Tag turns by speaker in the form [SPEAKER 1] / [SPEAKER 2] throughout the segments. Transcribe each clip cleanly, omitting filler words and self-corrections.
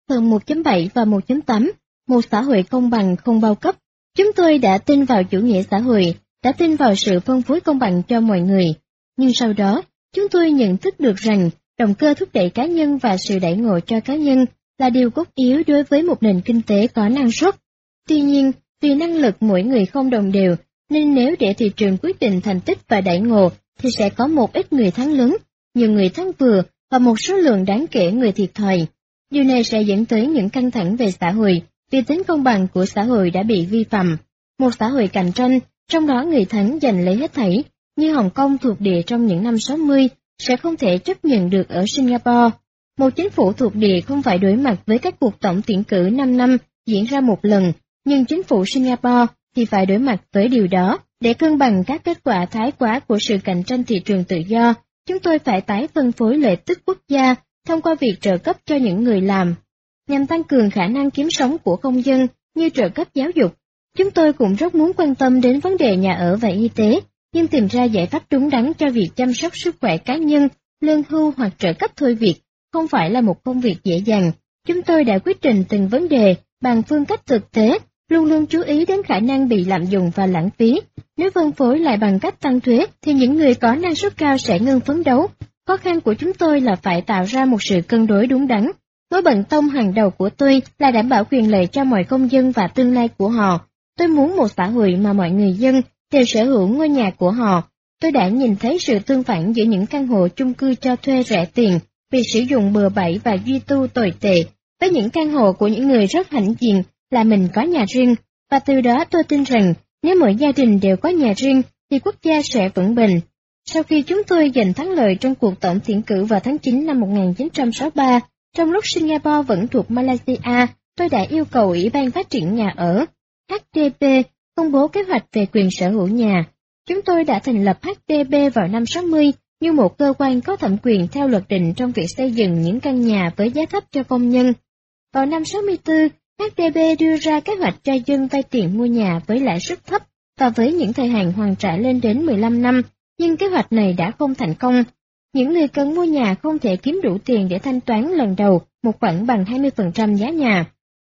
[SPEAKER 1] Phần 1.7 và 1.8, một xã hội công bằng không bao cấp. Chúng tôi đã tin vào chủ nghĩa xã hội, đã tin vào sự phân phối công bằng cho mọi người. Nhưng sau đó, chúng tôi nhận thức được rằng động cơ thúc đẩy cá nhân và sự đãi ngộ cho cá nhân là điều cốt yếu đối với một nền kinh tế có năng suất. Tuy nhiên, vì năng lực mỗi người không đồng đều, nên nếu để thị trường quyết định thành tích và đãi ngộ, thì sẽ có một ít người thắng lớn, nhiều người thắng vừa và một số lượng đáng kể người thiệt thòi. Điều này sẽ dẫn tới những căng thẳng về xã hội, vì tính công bằng của xã hội đã bị vi phạm. Một xã hội cạnh tranh, trong đó người thắng giành lấy hết thảy, như Hồng Kông thuộc địa trong những năm 60, sẽ không thể chấp nhận được ở Singapore. Một chính phủ thuộc địa không phải đối mặt với các cuộc tổng tuyển cử 5 năm diễn ra một lần, nhưng chính phủ Singapore thì phải đối mặt với điều đó. Để cân bằng các kết quả thái quá của sự cạnh tranh thị trường tự do, chúng tôi phải tái phân phối lợi tức quốc gia thông qua việc trợ cấp cho những người làm. Nhằm tăng cường khả năng kiếm sống của công dân như trợ cấp giáo dục, chúng tôi cũng rất muốn quan tâm đến vấn đề nhà ở và y tế, nhưng tìm ra giải pháp đúng đắn cho việc chăm sóc sức khỏe cá nhân, lương hưu hoặc trợ cấp thôi việc không phải là một công việc dễ dàng. Chúng tôi đã quyết định từng vấn đề bằng phương cách thực tế, luôn luôn chú ý đến khả năng bị lạm dụng và lãng phí. Nếu phân phối lại bằng cách tăng thuế, thì những người có năng suất cao sẽ ngưng phấn đấu. Khó khăn của chúng tôi là phải tạo ra một sự cân đối đúng đắn. Mối bận tâm hàng đầu của tôi là đảm bảo quyền lợi cho mọi công dân và tương lai của họ. Tôi muốn một xã hội mà mọi người dân đều sở hữu ngôi nhà của họ. Tôi đã nhìn thấy sự tương phản giữa những căn hộ chung cư cho thuê rẻ tiền, bị sử dụng bừa bãi và duy tu tồi tệ, với những căn hộ của những người rất hãnh diện là mình có nhà riêng, và từ đó tôi tin rằng nếu mỗi gia đình đều có nhà riêng thì quốc gia sẽ vững bền. Sau khi chúng tôi giành thắng lợi trong cuộc tổng tuyển cử vào tháng 9 năm 1963, trong lúc Singapore vẫn thuộc Malaysia, tôi đã yêu cầu Ủy ban Phát triển Nhà ở HDB công bố kế hoạch về quyền sở hữu nhà. Chúng tôi đã thành lập HDB vào năm 60 như một cơ quan có thẩm quyền theo luật định trong việc xây dựng những căn nhà với giá thấp cho công nhân. Vào năm 64, HDB đưa ra kế hoạch cho dân vay tiền mua nhà với lãi suất thấp và với những thời hạn hoàn trả lên đến 15 năm, nhưng kế hoạch này đã không thành công. Những người cần mua nhà không thể kiếm đủ tiền để thanh toán lần đầu một khoản bằng 20% giá nhà.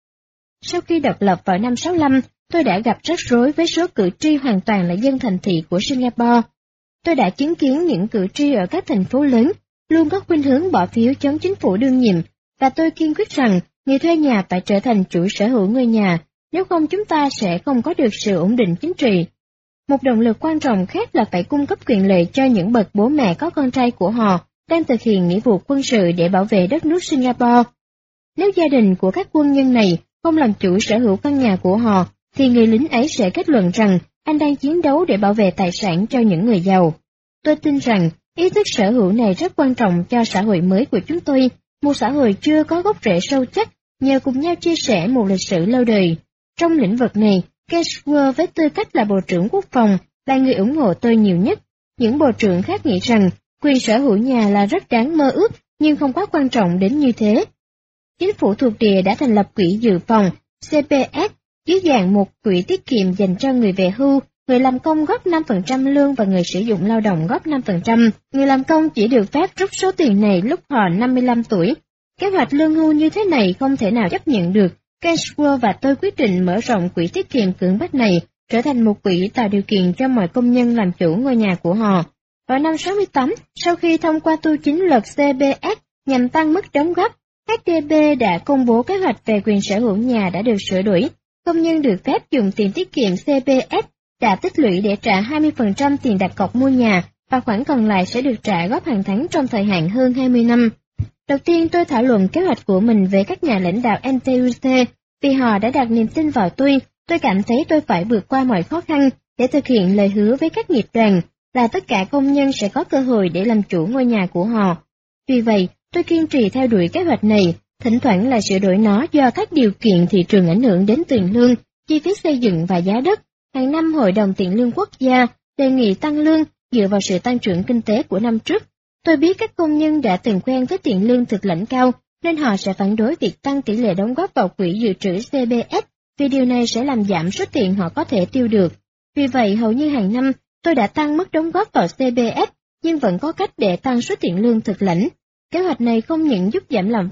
[SPEAKER 1] Sau khi độc lập vào năm 65, tôi đã gặp rắc rối với số cử tri hoàn toàn là dân thành thị của Singapore. Tôi đã chứng kiến những cử tri ở các thành phố lớn luôn có khuynh hướng bỏ phiếu chống chính phủ đương nhiệm, và tôi kiên quyết rằng người thuê nhà phải trở thành chủ sở hữu ngôi nhà, nếu không chúng ta sẽ không có được sự ổn định chính trị. Một động lực quan trọng khác là phải cung cấp quyền lợi cho những bậc bố mẹ có con trai của họ đang thực hiện nghĩa vụ quân sự để bảo vệ đất nước Singapore. Nếu gia đình của các quân nhân này không làm chủ sở hữu căn nhà của họ, thì người lính ấy sẽ kết luận rằng anh đang chiến đấu để bảo vệ tài sản cho những người giàu. Tôi tin rằng ý thức sở hữu này rất quan trọng cho xã hội mới của chúng tôi, một xã hội chưa có gốc rễ sâu chắc, nhờ cùng nhau chia sẻ một lịch sử lâu đời. Trong lĩnh vực này, Cashwell với tư cách là Bộ trưởng Quốc phòng là người ủng hộ tôi nhiều nhất. Những bộ trưởng khác nghĩ rằng quyền sở hữu nhà là rất đáng mơ ước, nhưng không quá quan trọng đến như thế. Chính phủ thuộc địa đã thành lập quỹ dự phòng CPS dưới dạng một quỹ tiết kiệm dành cho người về hưu, người làm công góp 5% lương và người sử dụng lao động góp 5%. Người làm công chỉ được phép rút số tiền này lúc họ 55 tuổi. Kế hoạch lương hưu như thế này không thể nào chấp nhận được. Cashwell và tôi quyết định mở rộng quỹ tiết kiệm cưỡng bách này, trở thành một quỹ tạo điều kiện cho mọi công nhân làm chủ ngôi nhà của họ. Vào năm 68, sau khi thông qua tu chính luật CPS nhằm tăng mức đóng góp, HDB đã công bố kế hoạch về quyền sở hữu nhà đã được sửa đổi. Công nhân được phép dùng tiền tiết kiệm CPS đã tích lũy để trả 20% tiền đặt cọc mua nhà, và khoản còn lại sẽ được trả góp hàng tháng trong thời hạn hơn 20 năm. Đầu tiên tôi thảo luận kế hoạch của mình với các nhà lãnh đạo NTUC, vì họ đã đặt niềm tin vào tôi cảm thấy tôi phải vượt qua mọi khó khăn để thực hiện lời hứa với các nghiệp đoàn, là tất cả công nhân sẽ có cơ hội để làm chủ ngôi nhà của họ. Vì vậy, tôi kiên trì theo đuổi kế hoạch này, thỉnh thoảng lại sửa đổi nó do các điều kiện thị trường ảnh hưởng đến tiền lương, chi phí xây dựng và giá đất. Hàng năm Hội đồng Tiền lương Quốc gia đề nghị tăng lương dựa vào sự tăng trưởng kinh tế của năm trước. Tôi biết các công nhân đã từng quen với tiền lương thực lãnh cao, nên họ sẽ phản đối việc tăng tỷ lệ đóng góp vào quỹ dự trữ CPS, vì điều này sẽ làm giảm số tiền họ có thể tiêu được. Vì vậy, hầu như hàng năm, tôi đã tăng mức đóng góp vào CPS, nhưng vẫn có cách để tăng số tiền lương thực lãnh. Kế hoạch này không những giúp giảm lạm phát,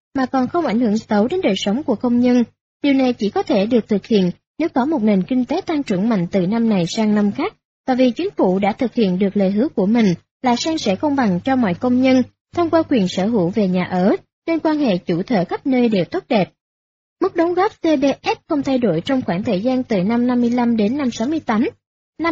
[SPEAKER 1] mà còn không ảnh hưởng xấu đến đời sống của công nhân. Điều này chỉ có thể được thực hiện nếu có một nền kinh tế tăng trưởng mạnh từ năm này sang năm khác, và vì chính phủ đã thực hiện được lời hứa của mình là san sẻ công bằng cho mọi công nhân thông qua quyền sở hữu về nhà ở, nên quan hệ chủ thể khắp nơi đều tốt đẹp. Mức đóng góp CBS không thay đổi trong khoảng thời gian từ năm 55 đến năm 68. Năm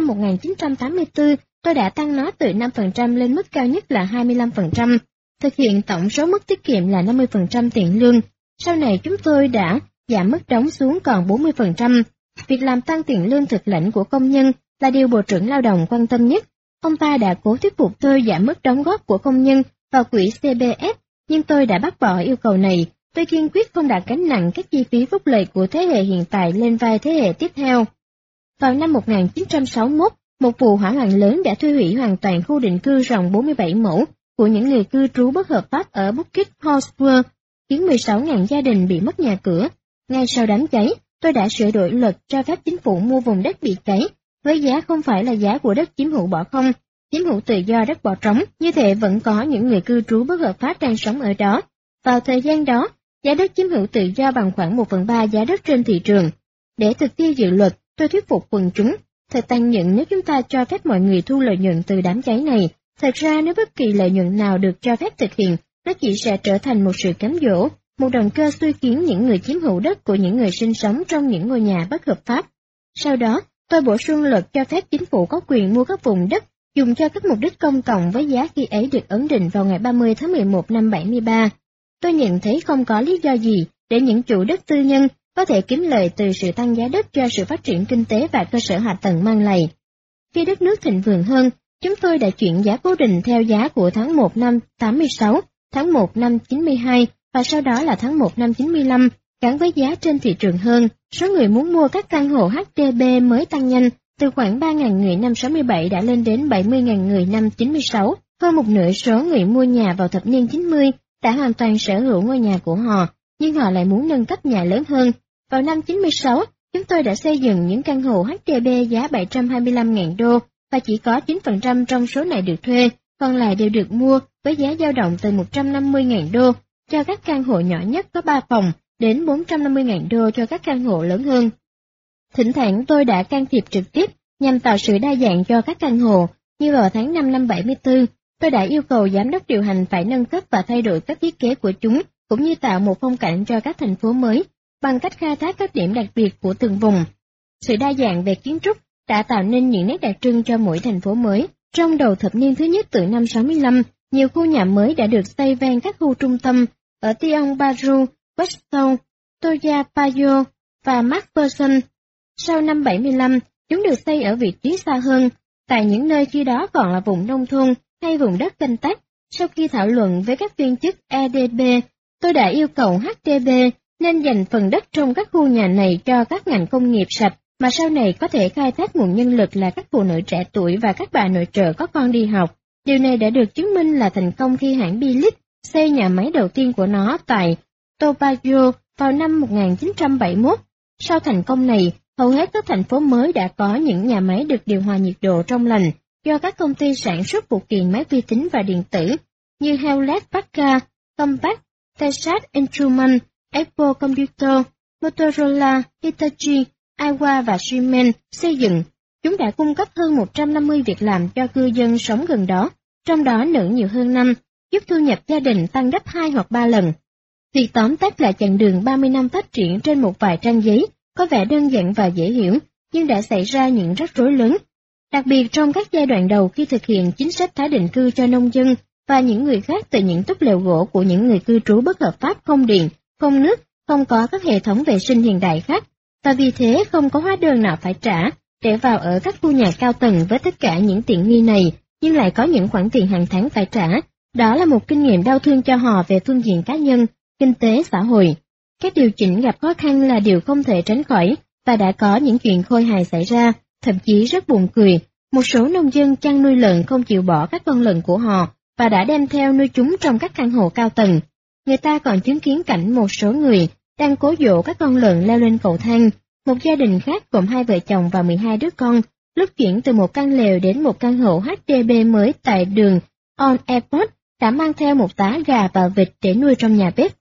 [SPEAKER 1] 1984, tôi đã tăng nó từ 5% lên mức cao nhất là 25%, thực hiện tổng số mức tiết kiệm là 50% tiền lương. Sau này chúng tôi đã giảm mức đóng xuống còn 40%. Việc làm tăng tiền lương thực lãnh của công nhân là điều Bộ trưởng Lao động quan tâm nhất. Ông ta đã cố thuyết phục tôi giảm mức đóng góp của công nhân vào quỹ CBS, nhưng tôi đã bác bỏ yêu cầu này. Tôi kiên quyết không đặt gánh nặng các chi phí phúc lợi của thế hệ hiện tại lên vai thế hệ tiếp theo. Vào năm 1961, một vụ hỏa hoạn lớn đã thiêu hủy hoàn toàn khu định cư rộng 47 mẫu của những người cư trú bất hợp pháp ở Bukit Ho Swee, khiến 16.000 gia đình bị mất nhà cửa. Ngay sau đám cháy, tôi đã sửa đổi luật cho phép chính phủ mua vùng đất bị cháy, với giá không phải là giá của đất chiếm hữu bỏ không, chiếm hữu tự do đất bỏ trống, như thế vẫn có những người cư trú bất hợp pháp đang sống ở đó. Vào thời gian đó, giá đất chiếm hữu tự do bằng khoảng 1/3 giá đất trên thị trường. Để thực thi dự luật, tôi thuyết phục quần chúng. Thật tàn nhẫn nếu chúng ta cho phép mọi người thu lợi nhuận từ đám cháy này. Thật ra nếu bất kỳ lợi nhuận nào được cho phép thực hiện, nó chỉ sẽ trở thành một sự cám dỗ, một động cơ xui khiến những người chiếm hữu đất của những người sinh sống trong những ngôi nhà bất hợp pháp. Sau đó, tôi bổ sung luật cho phép chính phủ có quyền mua các vùng đất dùng cho các mục đích công cộng với giá khi ấy được ấn định vào ngày 30 tháng 11 năm 73. Tôi nhận thấy không có lý do gì để những chủ đất tư nhân có thể kiếm lợi từ sự tăng giá đất cho sự phát triển kinh tế và cơ sở hạ tầng mang lại. Khi đất nước thịnh vượng hơn, chúng tôi đã chuyển giá cố định theo giá của tháng 1 năm 86, tháng 1 năm 92 và sau đó là tháng 1 năm 95, gắn với giá trên thị trường hơn. Số người muốn mua các căn hộ HDB mới tăng nhanh, từ khoảng 3.000 người năm 67 đã lên đến 70.000 người năm 96. Hơn một nửa số người mua nhà vào thập niên 90 đã hoàn toàn sở hữu ngôi nhà của họ, nhưng họ lại muốn nâng cấp nhà lớn hơn. Vào năm 96, chúng tôi đã xây dựng những căn hộ HDB giá 725.000 đô, và chỉ có 9% trong số này được thuê, còn lại đều được mua với giá dao động từ 150.000 đô cho các căn hộ nhỏ nhất có 3 phòng đến 450.000 đô cho các căn hộ lớn hơn. Thỉnh thoảng tôi đã can thiệp trực tiếp nhằm tạo sự đa dạng cho các căn hộ, như vào tháng 5 năm 74, tôi đã yêu cầu giám đốc điều hành phải nâng cấp và thay đổi các thiết kế của chúng, cũng như tạo một phong cảnh cho các thành phố mới, bằng cách khai thác các điểm đặc biệt của từng vùng. Sự đa dạng về kiến trúc đã tạo nên những nét đặc trưng cho mỗi thành phố mới. Trong đầu thập niên thứ nhất từ năm 65, nhiều khu nhà mới đã được xây ven các khu trung tâm ở Tiong Bahru, Westtown, Toya Payoh và McPherson. Sau năm 75, chúng được xây ở vị trí xa hơn, tại những nơi khi đó còn là vùng nông thôn hay vùng đất canh tác. Sau khi thảo luận với các viên chức EDB, tôi đã yêu cầu HDB nên dành phần đất trong các khu nhà này cho các ngành công nghiệp sạch, mà sau này có thể khai thác nguồn nhân lực là các phụ nữ trẻ tuổi và các bà nội trợ có con đi học. Điều này đã được chứng minh là thành công khi hãng Philips xây nhà máy đầu tiên của nó tại Tobago vào năm 1971. Sau thành công này, hầu hết các thành phố mới đã có những nhà máy được điều hòa nhiệt độ trong lành do các công ty sản xuất phụ kiện máy vi tính và điện tử như Hewlett-Packard, Compaq, Texas Instruments, Apple Computer, Motorola, Hitachi, Aiwa và Siemens xây dựng. Chúng đã cung cấp hơn 150 việc làm cho cư dân sống gần đó, trong đó nữ nhiều hơn năm, giúp thu nhập gia đình tăng gấp 2 hoặc 3 lần. Việc tóm tắt lại chặng đường 30 năm phát triển trên một vài trang giấy có vẻ đơn giản và dễ hiểu, nhưng đã xảy ra những rắc rối lớn, đặc biệt trong các giai đoạn đầu khi thực hiện chính sách tái định cư cho nông dân và những người khác từ những túp lều gỗ của những người cư trú bất hợp pháp không điện, không nước, không có các hệ thống vệ sinh hiện đại khác, và vì thế không có hóa đơn nào phải trả để vào ở các khu nhà cao tầng với tất cả những tiện nghi này, nhưng lại có những khoản tiền hàng tháng phải trả. Đó là một kinh nghiệm đau thương cho họ về phương diện cá nhân, kinh tế, xã hội. Các điều chỉnh gặp khó khăn là điều không thể tránh khỏi, và đã có những chuyện khôi hài xảy ra, thậm chí rất buồn cười. Một số nông dân chăn nuôi lợn không chịu bỏ các con lợn của họ và đã đem theo nuôi chúng trong các căn hộ cao tầng. Người ta còn chứng kiến cảnh một số người đang cố dỗ các con lợn leo lên cầu thang. Một gia đình khác gồm 2 vợ chồng và 12 đứa con, lúc chuyển từ một căn lều đến một căn hộ HDB mới tại đường On Airport, đã mang theo một tá gà và vịt để nuôi trong nhà bếp.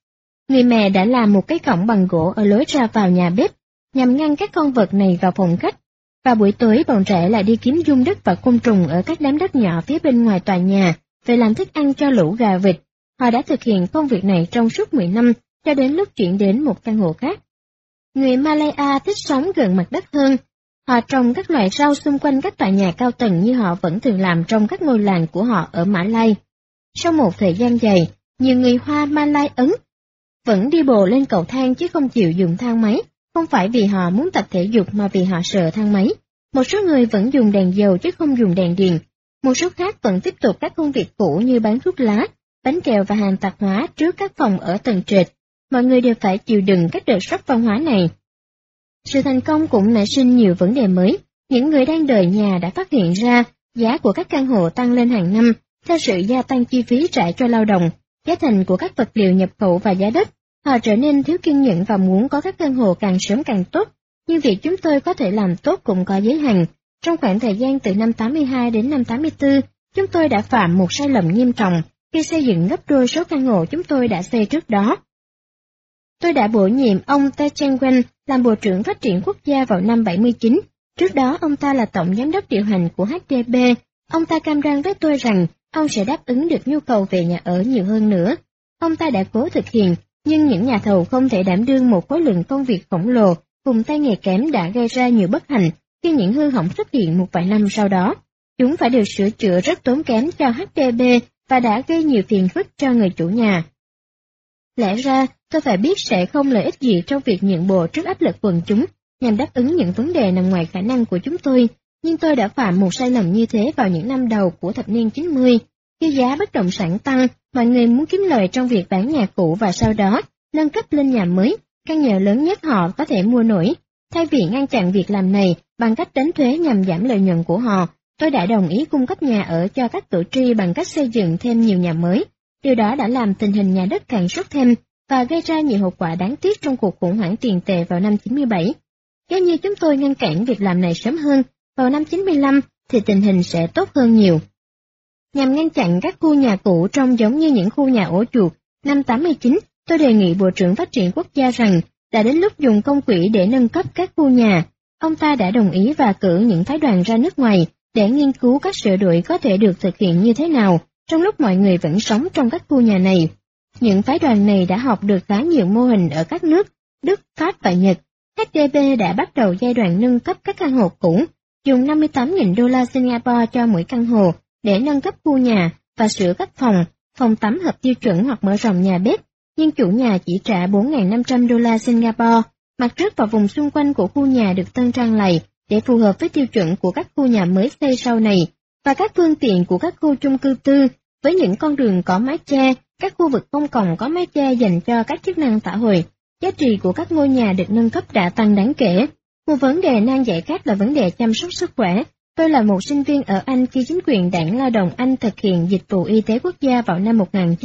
[SPEAKER 1] Người mẹ đã làm một cái cổng bằng gỗ ở lối ra vào nhà bếp, nhằm ngăn các con vật này vào phòng khách. Và buổi tối bọn trẻ lại đi kiếm giun đất và côn trùng ở các đám đất nhỏ phía bên ngoài tòa nhà, về làm thức ăn cho lũ gà vịt. Họ đã thực hiện công việc này trong suốt 10 năm, cho đến lúc chuyển đến một căn hộ khác. Người Malaya thích sống gần mặt đất hơn. Họ trồng các loại rau xung quanh các tòa nhà cao tầng như họ vẫn thường làm trong các ngôi làng của họ ở Mã Lai. Sau một thời gian dài, nhiều người Hoa Malay Ấn vẫn đi bộ lên cầu thang chứ không chịu dùng thang máy, không phải vì họ muốn tập thể dục mà vì họ sợ thang máy. Một số người vẫn dùng đèn dầu chứ không dùng đèn điện. Một số khác vẫn tiếp tục các công việc cũ như bán thuốc lá, bánh kẹo và hàng tạp hóa trước các phòng ở tầng trệt. Mọi người đều phải chịu đựng các đợt sốc văn hóa này. Sự thành công cũng nảy sinh nhiều vấn đề mới. Những người đang đợi nhà đã phát hiện ra giá của các căn hộ tăng lên hàng năm theo sự gia tăng chi phí trả cho lao động, giá thành của các vật liệu nhập khẩu và giá đất. Họ trở nên thiếu kiên nhẫn và muốn có các căn hộ càng sớm càng tốt. Nhưng việc chúng tôi có thể làm tốt cũng có giới hạn. Trong khoảng thời gian từ năm 82 đến năm 84, chúng tôi đã phạm một sai lầm nghiêm trọng khi xây dựng gấp đôi số căn hộ chúng tôi đã xây trước đó. Tôi đã bổ nhiệm ông Te Cheng Wen làm Bộ trưởng Phát triển Quốc gia vào năm 79. Trước đó ông ta là Tổng Giám đốc điều hành của HDB. Ông ta cam đoan với tôi rằng ông sẽ đáp ứng được nhu cầu về nhà ở nhiều hơn nữa. Ông ta đã cố thực hiện, nhưng những nhà thầu không thể đảm đương một khối lượng công việc khổng lồ, cùng tay nghề kém đã gây ra nhiều bất hạnh khi những hư hỏng xuất hiện một vài năm sau đó. Chúng phải được sửa chữa rất tốn kém cho HDB và đã gây nhiều phiền phức cho người chủ nhà. Lẽ ra, tôi phải biết sẽ không lợi ích gì trong việc nhượng bộ trước áp lực quần chúng, nhằm đáp ứng những vấn đề nằm ngoài khả năng của chúng tôi, nhưng tôi đã phạm một sai lầm như thế vào những năm đầu của thập niên 90. Khi giá bất động sản tăng, mọi người muốn kiếm lời trong việc bán nhà cũ và sau đó nâng cấp lên nhà mới, căn nhà lớn nhất họ có thể mua nổi. Thay vì ngăn chặn việc làm này bằng cách đánh thuế nhằm giảm lợi nhuận của họ, tôi đã đồng ý cung cấp nhà ở cho các cử tri bằng cách xây dựng thêm nhiều nhà mới. Điều đó đã làm tình hình nhà đất càng sốt thêm và gây ra nhiều hậu quả đáng tiếc trong cuộc khủng hoảng tiền tệ vào năm 97. Nếu như chúng tôi ngăn cản việc làm này sớm hơn, vào năm 95 thì tình hình sẽ tốt hơn nhiều. Nhằm ngăn chặn các khu nhà cũ trông giống như những khu nhà ổ chuột, năm 89 tôi đề nghị Bộ trưởng Phát triển Quốc gia rằng đã đến lúc dùng công quỹ để nâng cấp các khu nhà. Ông ta đã đồng ý và cử những phái đoàn ra nước ngoài để nghiên cứu các sửa đổi có thể được thực hiện như thế nào, trong lúc mọi người vẫn sống trong các khu nhà này. Những phái đoàn này đã học được khá nhiều mô hình ở các nước Đức, Pháp và Nhật. HDB đã bắt đầu giai đoạn nâng cấp các căn hộ cũ, dùng 58.000 đô la Singapore cho mỗi căn hộ để nâng cấp khu nhà và sửa các phòng tắm hợp tiêu chuẩn hoặc mở rộng nhà bếp, nhưng chủ nhà chỉ trả 4.500 đô la Singapore. Mặt trước và vùng xung quanh của khu nhà được tân trang lại để phù hợp với tiêu chuẩn của các khu nhà mới xây sau này, và các phương tiện của các khu chung cư tư với những con đường có mái che, các khu vực công cộng có mái che dành cho các chức năng xã hội. Giá trị của các ngôi nhà được nâng cấp đã tăng đáng kể. Một vấn đề nan giải khác là vấn đề chăm sóc sức khỏe. Tôi là một sinh viên ở Anh khi chính quyền Đảng Lao động Anh thực hiện Dịch vụ Y tế Quốc gia vào năm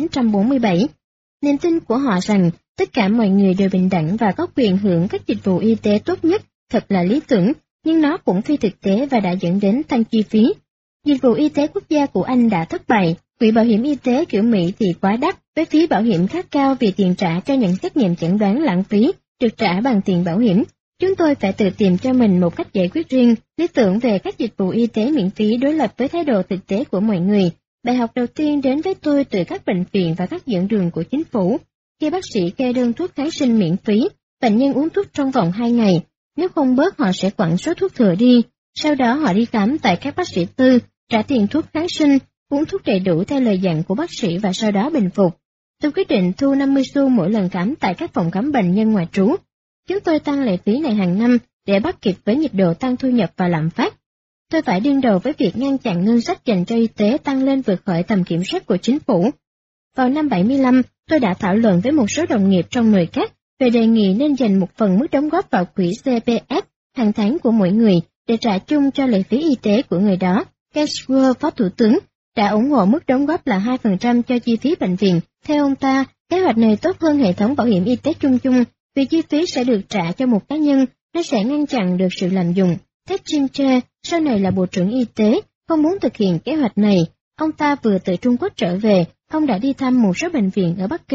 [SPEAKER 1] 1947. Niềm tin của họ rằng tất cả mọi người đều bình đẳng và có quyền hưởng các dịch vụ y tế tốt nhất thật là lý tưởng, nhưng nó cũng phi thực tế và đã dẫn đến tăng chi phí. Dịch vụ y tế quốc gia của Anh đã thất bại, quỹ bảo hiểm y tế kiểu Mỹ thì quá đắt, với phí bảo hiểm khá cao vì tiền trả cho những xét nghiệm chẩn đoán lãng phí được trả bằng tiền bảo hiểm. Chúng tôi phải tự tìm cho mình một cách giải quyết riêng, lý tưởng về các dịch vụ y tế miễn phí đối lập với thái độ thực tế của mọi người. Bài học đầu tiên đến với tôi từ các bệnh viện và các dẫn đường của chính phủ. Khi bác sĩ kê đơn thuốc kháng sinh miễn phí, bệnh nhân uống thuốc trong vòng 2 ngày. Nếu không bớt họ sẽ quẳng số thuốc thừa đi. Sau đó họ đi khám tại các bác sĩ tư, trả tiền thuốc kháng sinh, uống thuốc đầy đủ theo lời dặn của bác sĩ và sau đó bình phục. Tôi quyết định thu 50 xu mỗi lần khám tại các phòng khám bệnh nhân ngoại trú. Chúng tôi tăng lệ phí này hàng năm để bắt kịp với nhịp độ tăng thu nhập và lạm phát. Tôi phải đương đầu với việc ngăn chặn ngân sách dành cho y tế tăng lên vượt khỏi tầm kiểm soát của chính phủ. Vào năm 75, tôi đã thảo luận với một số đồng nghiệp trong nội các về đề nghị nên dành một phần mức đóng góp vào quỹ CPF hàng tháng của mỗi người để trả chung cho lệ phí y tế của người đó. Cashwell, Phó Thủ tướng, đã ủng hộ mức đóng góp là 2% cho chi phí bệnh viện. Theo ông ta, kế hoạch này tốt hơn hệ thống bảo hiểm y tế chung chung, vì chi phí sẽ được trả cho một cá nhân, nó sẽ ngăn chặn được sự lạm dụng. Ted Chimche, sau này là Bộ trưởng Y tế, không muốn thực hiện kế hoạch này. Ông ta vừa từ Trung Quốc trở về, ông đã đi thăm một số bệnh viện ở Bắc Kinh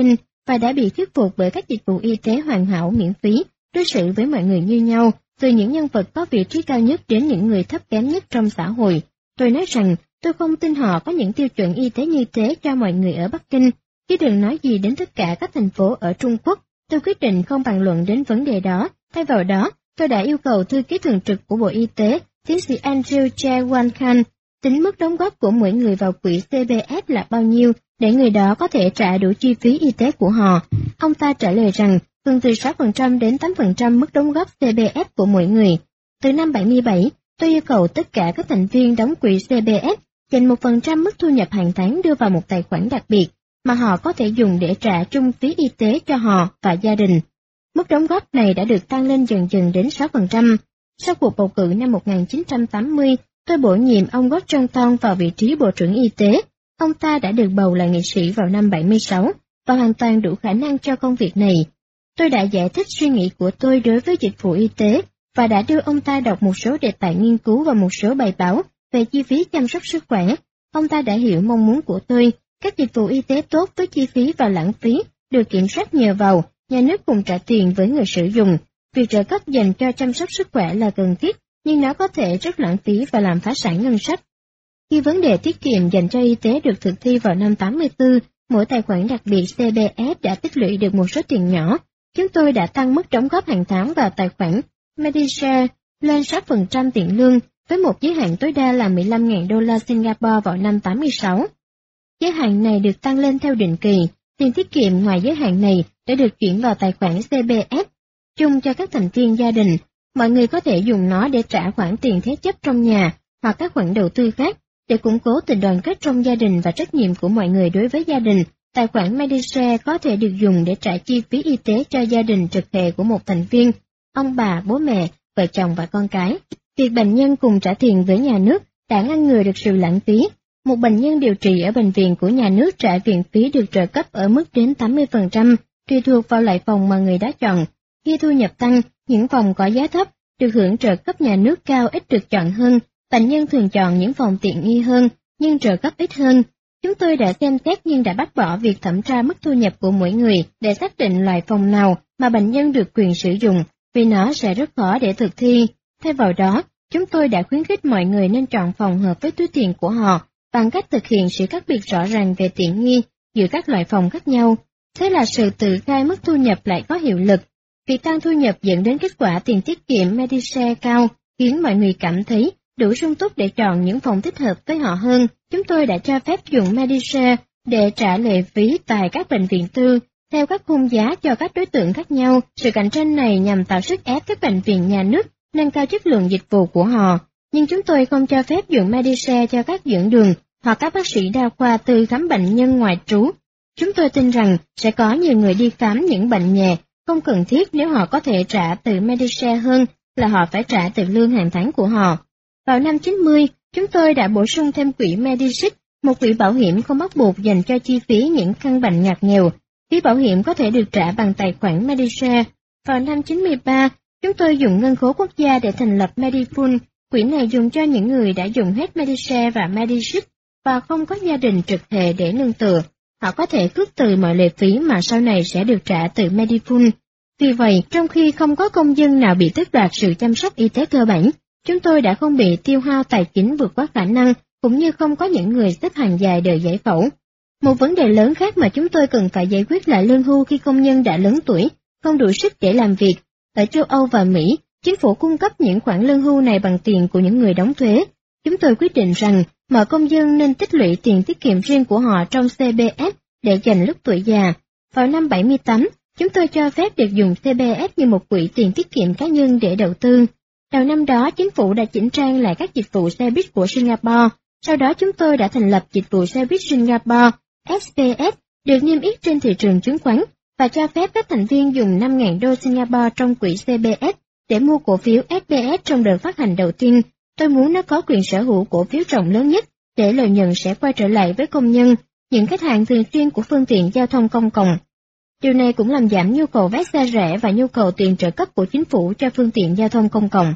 [SPEAKER 1] và đã bị thuyết phục bởi các dịch vụ y tế hoàn hảo miễn phí, đối xử với mọi người như nhau, từ những nhân vật có vị trí cao nhất đến những người thấp kém nhất trong xã hội. Tôi nói rằng, tôi không tin họ có những tiêu chuẩn y tế như thế cho mọi người ở Bắc Kinh, chứ đừng nói gì đến tất cả các thành phố ở Trung Quốc. Tôi quyết định không bàn luận đến vấn đề đó. Thay vào đó, tôi đã yêu cầu thư ký thường trực của Bộ Y tế, tiến sĩ Andrew Che Khan, tính mức đóng góp của mỗi người vào quỹ CBS là bao nhiêu, để người đó có thể trả đủ chi phí y tế của họ. Ông ta trả lời rằng, từ 6% đến 8% mức đóng góp CBS của mỗi người. Từ năm 77, tôi yêu cầu tất cả các thành viên đóng quỹ CBS dành 1% mức thu nhập hàng tháng đưa vào một tài khoản đặc biệt, mà họ có thể dùng để trả chung phí y tế cho họ và gia đình. Mức đóng góp này đã được tăng lên dần dần đến 6%. Sau cuộc bầu cử năm 1980, tôi bổ nhiệm ông Washington vào vị trí Bộ trưởng Y tế. Ông ta đã được bầu là nghị sĩ vào năm 76 và hoàn toàn đủ khả năng cho công việc này. Tôi đã giải thích suy nghĩ của tôi đối với dịch vụ y tế và đã đưa ông ta đọc một số đề tài nghiên cứu và một số bài báo về chi phí chăm sóc sức khỏe. Ông ta đã hiểu mong muốn của tôi. Các dịch vụ y tế tốt với chi phí và lãng phí được kiểm soát nhờ vào nhà nước cùng trả tiền với người sử dụng. Việc trợ cấp dành cho chăm sóc sức khỏe là cần thiết, nhưng nó có thể rất lãng phí và làm phá sản ngân sách. Khi vấn đề tiết kiệm dành cho y tế được thực thi vào năm 84, mỗi tài khoản đặc biệt CBS đã tích lũy được một số tiền nhỏ. Chúng tôi đã tăng mức đóng góp hàng tháng vào tài khoản Medicare lên 6% tiền lương, với một giới hạn tối đa là 15.000 đô la Singapore vào năm 86. Giới hạn này được tăng lên theo định kỳ. Tiền tiết kiệm ngoài giới hạn này đã được chuyển vào tài khoản CBS chung cho các thành viên gia đình. Mọi người có thể dùng nó để trả khoản tiền thế chấp trong nhà hoặc các khoản đầu tư khác. Để củng cố tình đoàn kết trong gia đình và trách nhiệm của mọi người đối với gia đình, tài khoản Medicare có thể được dùng để trả chi phí y tế cho gia đình trực hệ của một thành viên, ông bà, bố mẹ, vợ chồng và con cái. Việc bệnh nhân cùng trả tiền với nhà nước đã ngăn ngừa được sự lãng phí. Một bệnh nhân điều trị ở bệnh viện của nhà nước trả viện phí được trợ cấp ở mức đến 80%, tùy thuộc vào loại phòng mà người đó chọn. Khi thu nhập tăng, những phòng có giá thấp, được hưởng trợ cấp nhà nước cao ít được chọn hơn. Bệnh nhân thường chọn những phòng tiện nghi hơn, nhưng trợ cấp ít hơn. Chúng tôi đã xem xét nhưng đã bác bỏ việc thẩm tra mức thu nhập của mỗi người để xác định loại phòng nào mà bệnh nhân được quyền sử dụng, vì nó sẽ rất khó để thực thi. Thay vào đó, chúng tôi đã khuyến khích mọi người nên chọn phòng hợp với túi tiền của họ, bằng cách thực hiện sự khác biệt rõ ràng về tiện nghi giữa các loại phòng khác nhau. Thế là sự tự khai mức thu nhập lại có hiệu lực. Việc tăng thu nhập dẫn đến kết quả tiền tiết kiệm Medicare cao, khiến mọi người cảm thấy đủ sung túc để chọn những phòng thích hợp với họ hơn. Chúng tôi đã cho phép dùng Medicare để trả lệ phí tại các bệnh viện tư, theo các khung giá cho các đối tượng khác nhau. Sự cạnh tranh này nhằm tạo sức ép các bệnh viện nhà nước nâng cao chất lượng dịch vụ của họ. Nhưng chúng tôi không cho phép dùng Medicare cho các dưỡng đường hoặc các bác sĩ đa khoa tư khám bệnh nhân ngoại trú. Chúng tôi tin rằng sẽ có nhiều người đi khám những bệnh nhẹ, không cần thiết nếu họ có thể trả từ Medicare hơn là họ phải trả từ lương hàng tháng của họ. Vào năm 90, chúng tôi đã bổ sung thêm quỹ Medishield, một quỹ bảo hiểm không bắt buộc dành cho chi phí những căn bệnh ngặt nghèo. Phí bảo hiểm có thể được trả bằng tài khoản Medicare. Vào năm 93, chúng tôi dùng ngân khố quốc gia để thành lập Medipool. Quỹ này dùng cho những người đã dùng hết Medicare và Medishield và không có gia đình trực hệ để nương tựa. Họ có thể khước từ mọi lệ phí mà sau này sẽ được trả từ Medipool. Vì vậy, trong khi không có công dân nào bị tước đoạt sự chăm sóc y tế cơ bản, chúng tôi đã không bị tiêu hao tài chính vượt quá khả năng, cũng như không có những người xếp hàng dài đợi giải phẫu. Một vấn đề lớn khác mà chúng tôi cần phải giải quyết là lương hưu khi công nhân đã lớn tuổi, không đủ sức để làm việc. Ở châu Âu và Mỹ, chính phủ cung cấp những khoản lương hưu này bằng tiền của những người đóng thuế. Chúng tôi quyết định rằng mọi công dân nên tích lũy tiền tiết kiệm riêng của họ trong CBS để dành lúc tuổi già. Vào năm 78, chúng tôi cho phép được dùng CBS như một quỹ tiền tiết kiệm cá nhân để đầu tư. Đầu năm đó, chính phủ đã chỉnh trang lại các dịch vụ xe buýt của Singapore. Sau đó chúng tôi đã thành lập dịch vụ xe buýt Singapore, SPS, được niêm yết trên thị trường chứng khoán, và cho phép các thành viên dùng 5.000 đô Singapore trong quỹ CBS để mua cổ phiếu SPS trong đợt phát hành đầu tiên. Tôi muốn nó có quyền sở hữu cổ phiếu rộng lớn nhất, để lợi nhuận sẽ quay trở lại với công nhân, những khách hàng thường xuyên của phương tiện giao thông công cộng. Điều này cũng làm giảm nhu cầu vé xe rẻ và nhu cầu tiền trợ cấp của chính phủ cho phương tiện giao thông công cộng.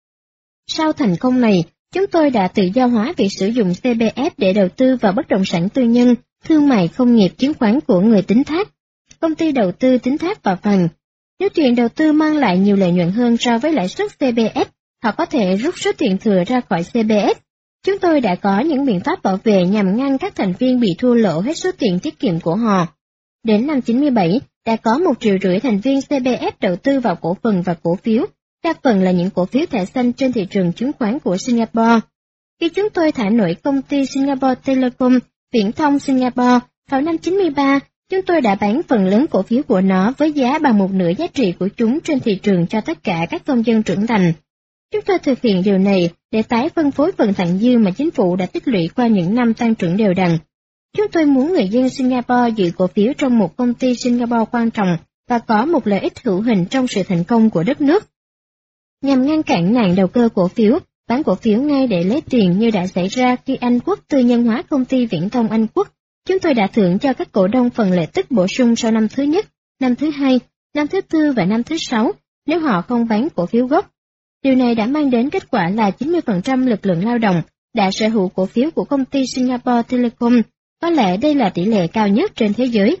[SPEAKER 1] Sau thành công này, chúng tôi đã tự do hóa việc sử dụng CBS để đầu tư vào bất động sản tư nhân, thương mại, công nghiệp, chứng khoán của người tín thác. công ty đầu tư tín thác vào phần. Nếu tiền đầu tư mang lại nhiều lợi nhuận hơn so với lãi suất CPS, họ có thể rút số tiền thừa ra khỏi CPS. Chúng tôi đã có những biện pháp bảo vệ nhằm ngăn các thành viên bị thua lỗ hết số tiền tiết kiệm của họ. Đến năm 97, đã có 1,5 triệu thành viên CPS đầu tư vào cổ phần và cổ phiếu, đa phần là những cổ phiếu thẻ xanh trên thị trường chứng khoán của Singapore. Khi chúng tôi thả nổi công ty Singapore Telecom, viễn thông Singapore, vào năm 93, chúng tôi đã bán phần lớn cổ phiếu của nó với giá bằng một nửa giá trị của chúng trên thị trường cho tất cả các công dân trưởng thành. Chúng tôi thực hiện điều này để tái phân phối phần thặng dư mà chính phủ đã tích lũy qua những năm tăng trưởng đều đặn. Chúng tôi muốn người dân Singapore giữ cổ phiếu trong một công ty Singapore quan trọng và có một lợi ích hữu hình trong sự thành công của đất nước. Nhằm ngăn cản nạn đầu cơ cổ phiếu, bán cổ phiếu ngay để lấy tiền như đã xảy ra khi Anh Quốc tư nhân hóa công ty viễn thông Anh Quốc, chúng tôi đã thưởng cho các cổ đông phần lợi tức bổ sung sau năm thứ nhất, năm thứ hai, năm thứ tư và năm thứ sáu nếu họ không bán cổ phiếu gốc. Điều này đã mang đến kết quả là 90% lực lượng lao động đã sở hữu cổ phiếu của công ty Singapore Telecom, có lẽ đây là tỷ lệ cao nhất trên thế giới.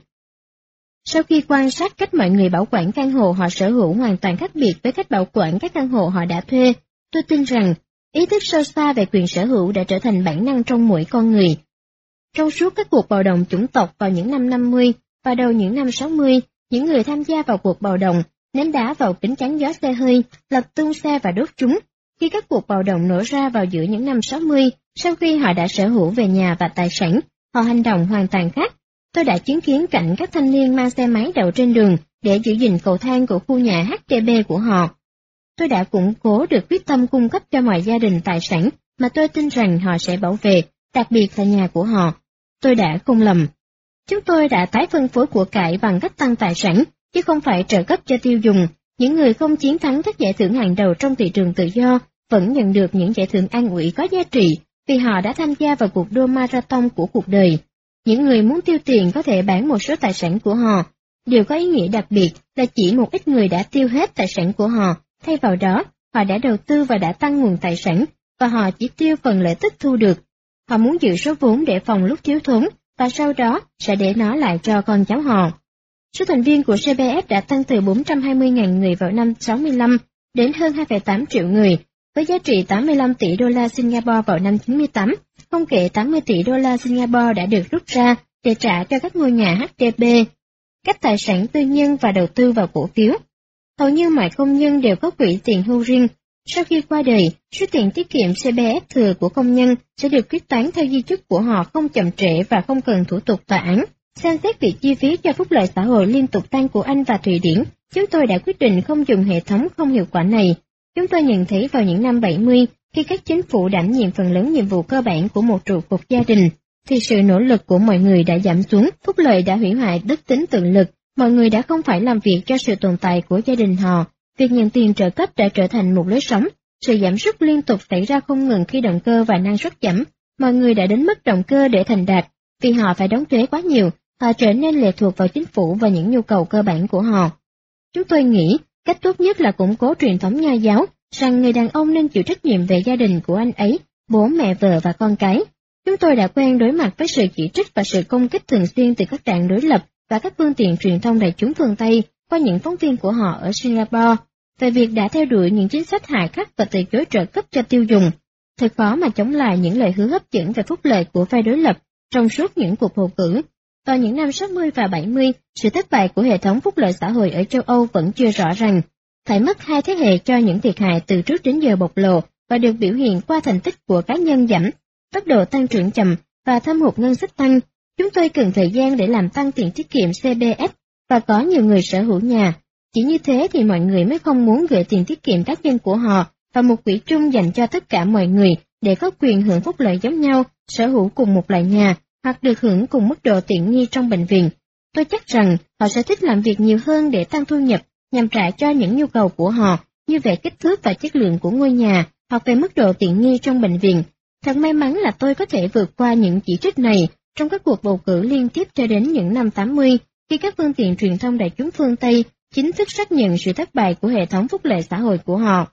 [SPEAKER 1] Sau khi quan sát cách mọi người bảo quản căn hộ họ sở hữu hoàn toàn khác biệt với cách bảo quản các căn hộ họ đã thuê, tôi tin rằng ý thức sâu xa về quyền sở hữu đã trở thành bản năng trong mỗi con người. Trong suốt các cuộc bạo động chủng tộc vào những năm 50 và đầu những năm 60, những người tham gia vào cuộc bạo động ném đá vào kính chắn gió xe hơi, lật tung xe và đốt chúng. Khi các cuộc bạo động nổ ra vào giữa những năm 60, sau khi họ đã sở hữu về nhà và tài sản, họ hành động hoàn toàn khác. Tôi đã chứng kiến cảnh các thanh niên mang xe máy đậu trên đường để giữ gìn cầu thang của khu nhà HDB của họ. Tôi đã củng cố được quyết tâm cung cấp cho mọi gia đình tài sản mà tôi tin rằng họ sẽ bảo vệ, đặc biệt là nhà của họ. Tôi đã không lầm. Chúng tôi đã tái phân phối của cải bằng cách tăng tài sản, chứ không phải trợ cấp cho tiêu dùng. Những người không chiến thắng các giải thưởng hàng đầu trong thị trường tự do vẫn nhận được những giải thưởng an ủi có giá trị vì họ đã tham gia vào cuộc đua marathon của cuộc đời. Những người muốn tiêu tiền có thể bán một số tài sản của họ. Điều có ý nghĩa đặc biệt là chỉ một ít người đã tiêu hết tài sản của họ, thay vào đó, họ đã đầu tư và đã tăng nguồn tài sản, và họ chỉ tiêu phần lợi tức thu được. Họ muốn giữ số vốn để phòng lúc thiếu thốn, và sau đó sẽ để nó lại cho con cháu họ. Số thành viên của CPF đã tăng từ 420.000 người vào năm 65 đến hơn 2,8 triệu người, với giá trị 85 tỷ đô la Singapore vào năm 98, không kể 80 tỷ đô la Singapore đã được rút ra để trả cho các ngôi nhà HDB, các tài sản tư nhân và đầu tư vào cổ phiếu. Hầu như mọi công nhân đều có quỹ tiền hưu riêng. Sau khi qua đời, số tiền tiết kiệm CPF thừa của công nhân sẽ được quyết toán theo di chúc của họ không chậm trễ và không cần thủ tục tòa án. Xem xét việc chi phí cho phúc lợi xã hội liên tục tăng của Anh và Thụy Điển, chúng tôi đã quyết định không dùng hệ thống không hiệu quả này. Chúng tôi nhận thấy vào những năm 70, khi các chính phủ đảm nhiệm phần lớn nhiệm vụ cơ bản của một trụ cột gia đình, thì sự nỗ lực của mọi người đã giảm xuống, phúc lợi đã hủy hoại đức tính tự lực, mọi người đã không phải làm việc cho sự tồn tại của gia đình họ. Việc nhận tiền trợ cấp đã trở thành một lối sống, sự giảm sút liên tục xảy ra không ngừng khi động cơ và năng suất giảm, mọi người đã đến mức động cơ để thành đạt, vì họ phải đóng thuế quá nhiều, họ trở nên lệ thuộc vào chính phủ và những nhu cầu cơ bản của họ. Chúng tôi nghĩ, cách tốt nhất là củng cố truyền thống nho giáo, rằng người đàn ông nên chịu trách nhiệm về gia đình của anh ấy, bố mẹ vợ và con cái. Chúng tôi đã quen đối mặt với sự chỉ trích và sự công kích thường xuyên từ các đảng đối lập và các phương tiện truyền thông đại chúng phương Tây qua những phóng viên của họ ở Singapore, về việc đã theo đuổi những chính sách hà khắc và từ chối trợ cấp cho tiêu dùng. Thật khó mà chống lại những lời hứa hấp dẫn về phúc lợi của phe đối lập trong suốt những cuộc bầu cử. Vào những năm 60 và 70, sự thất bại của hệ thống phúc lợi xã hội ở châu Âu vẫn chưa rõ ràng. Phải mất 2 thế hệ cho những thiệt hại từ trước đến giờ bộc lộ và được biểu hiện qua thành tích của cá nhân giảm, tốc độ tăng trưởng chậm và thâm hụt ngân sách tăng. Chúng tôi cần thời gian để làm tăng tiền tiết kiệm CPF và có nhiều người sở hữu nhà. Chỉ như thế thì mọi người mới không muốn gửi tiền tiết kiệm cá nhân của họ vào một quỹ chung dành cho tất cả mọi người để có quyền hưởng phúc lợi giống nhau, sở hữu cùng một loại nhà, hoặc được hưởng cùng mức độ tiện nghi trong bệnh viện. Tôi chắc rằng họ sẽ thích làm việc nhiều hơn để tăng thu nhập nhằm trả cho những nhu cầu của họ, như về kích thước và chất lượng của ngôi nhà, hoặc về mức độ tiện nghi trong bệnh viện. Thật may mắn là tôi có thể vượt qua những chỉ trích này trong các cuộc bầu cử liên tiếp cho đến những năm 80, khi các phương tiện truyền thông đại chúng phương Tây chính thức xác nhận sự thất bại của hệ thống phúc lợi xã hội của họ.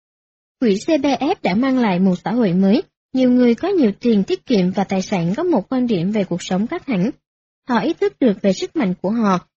[SPEAKER 1] Quỹ CPF đã mang lại một xã hội mới, nhiều người có nhiều tiền tiết kiệm và tài sản có một quan điểm về cuộc sống khác hẳn. Họ ý thức được về sức mạnh của họ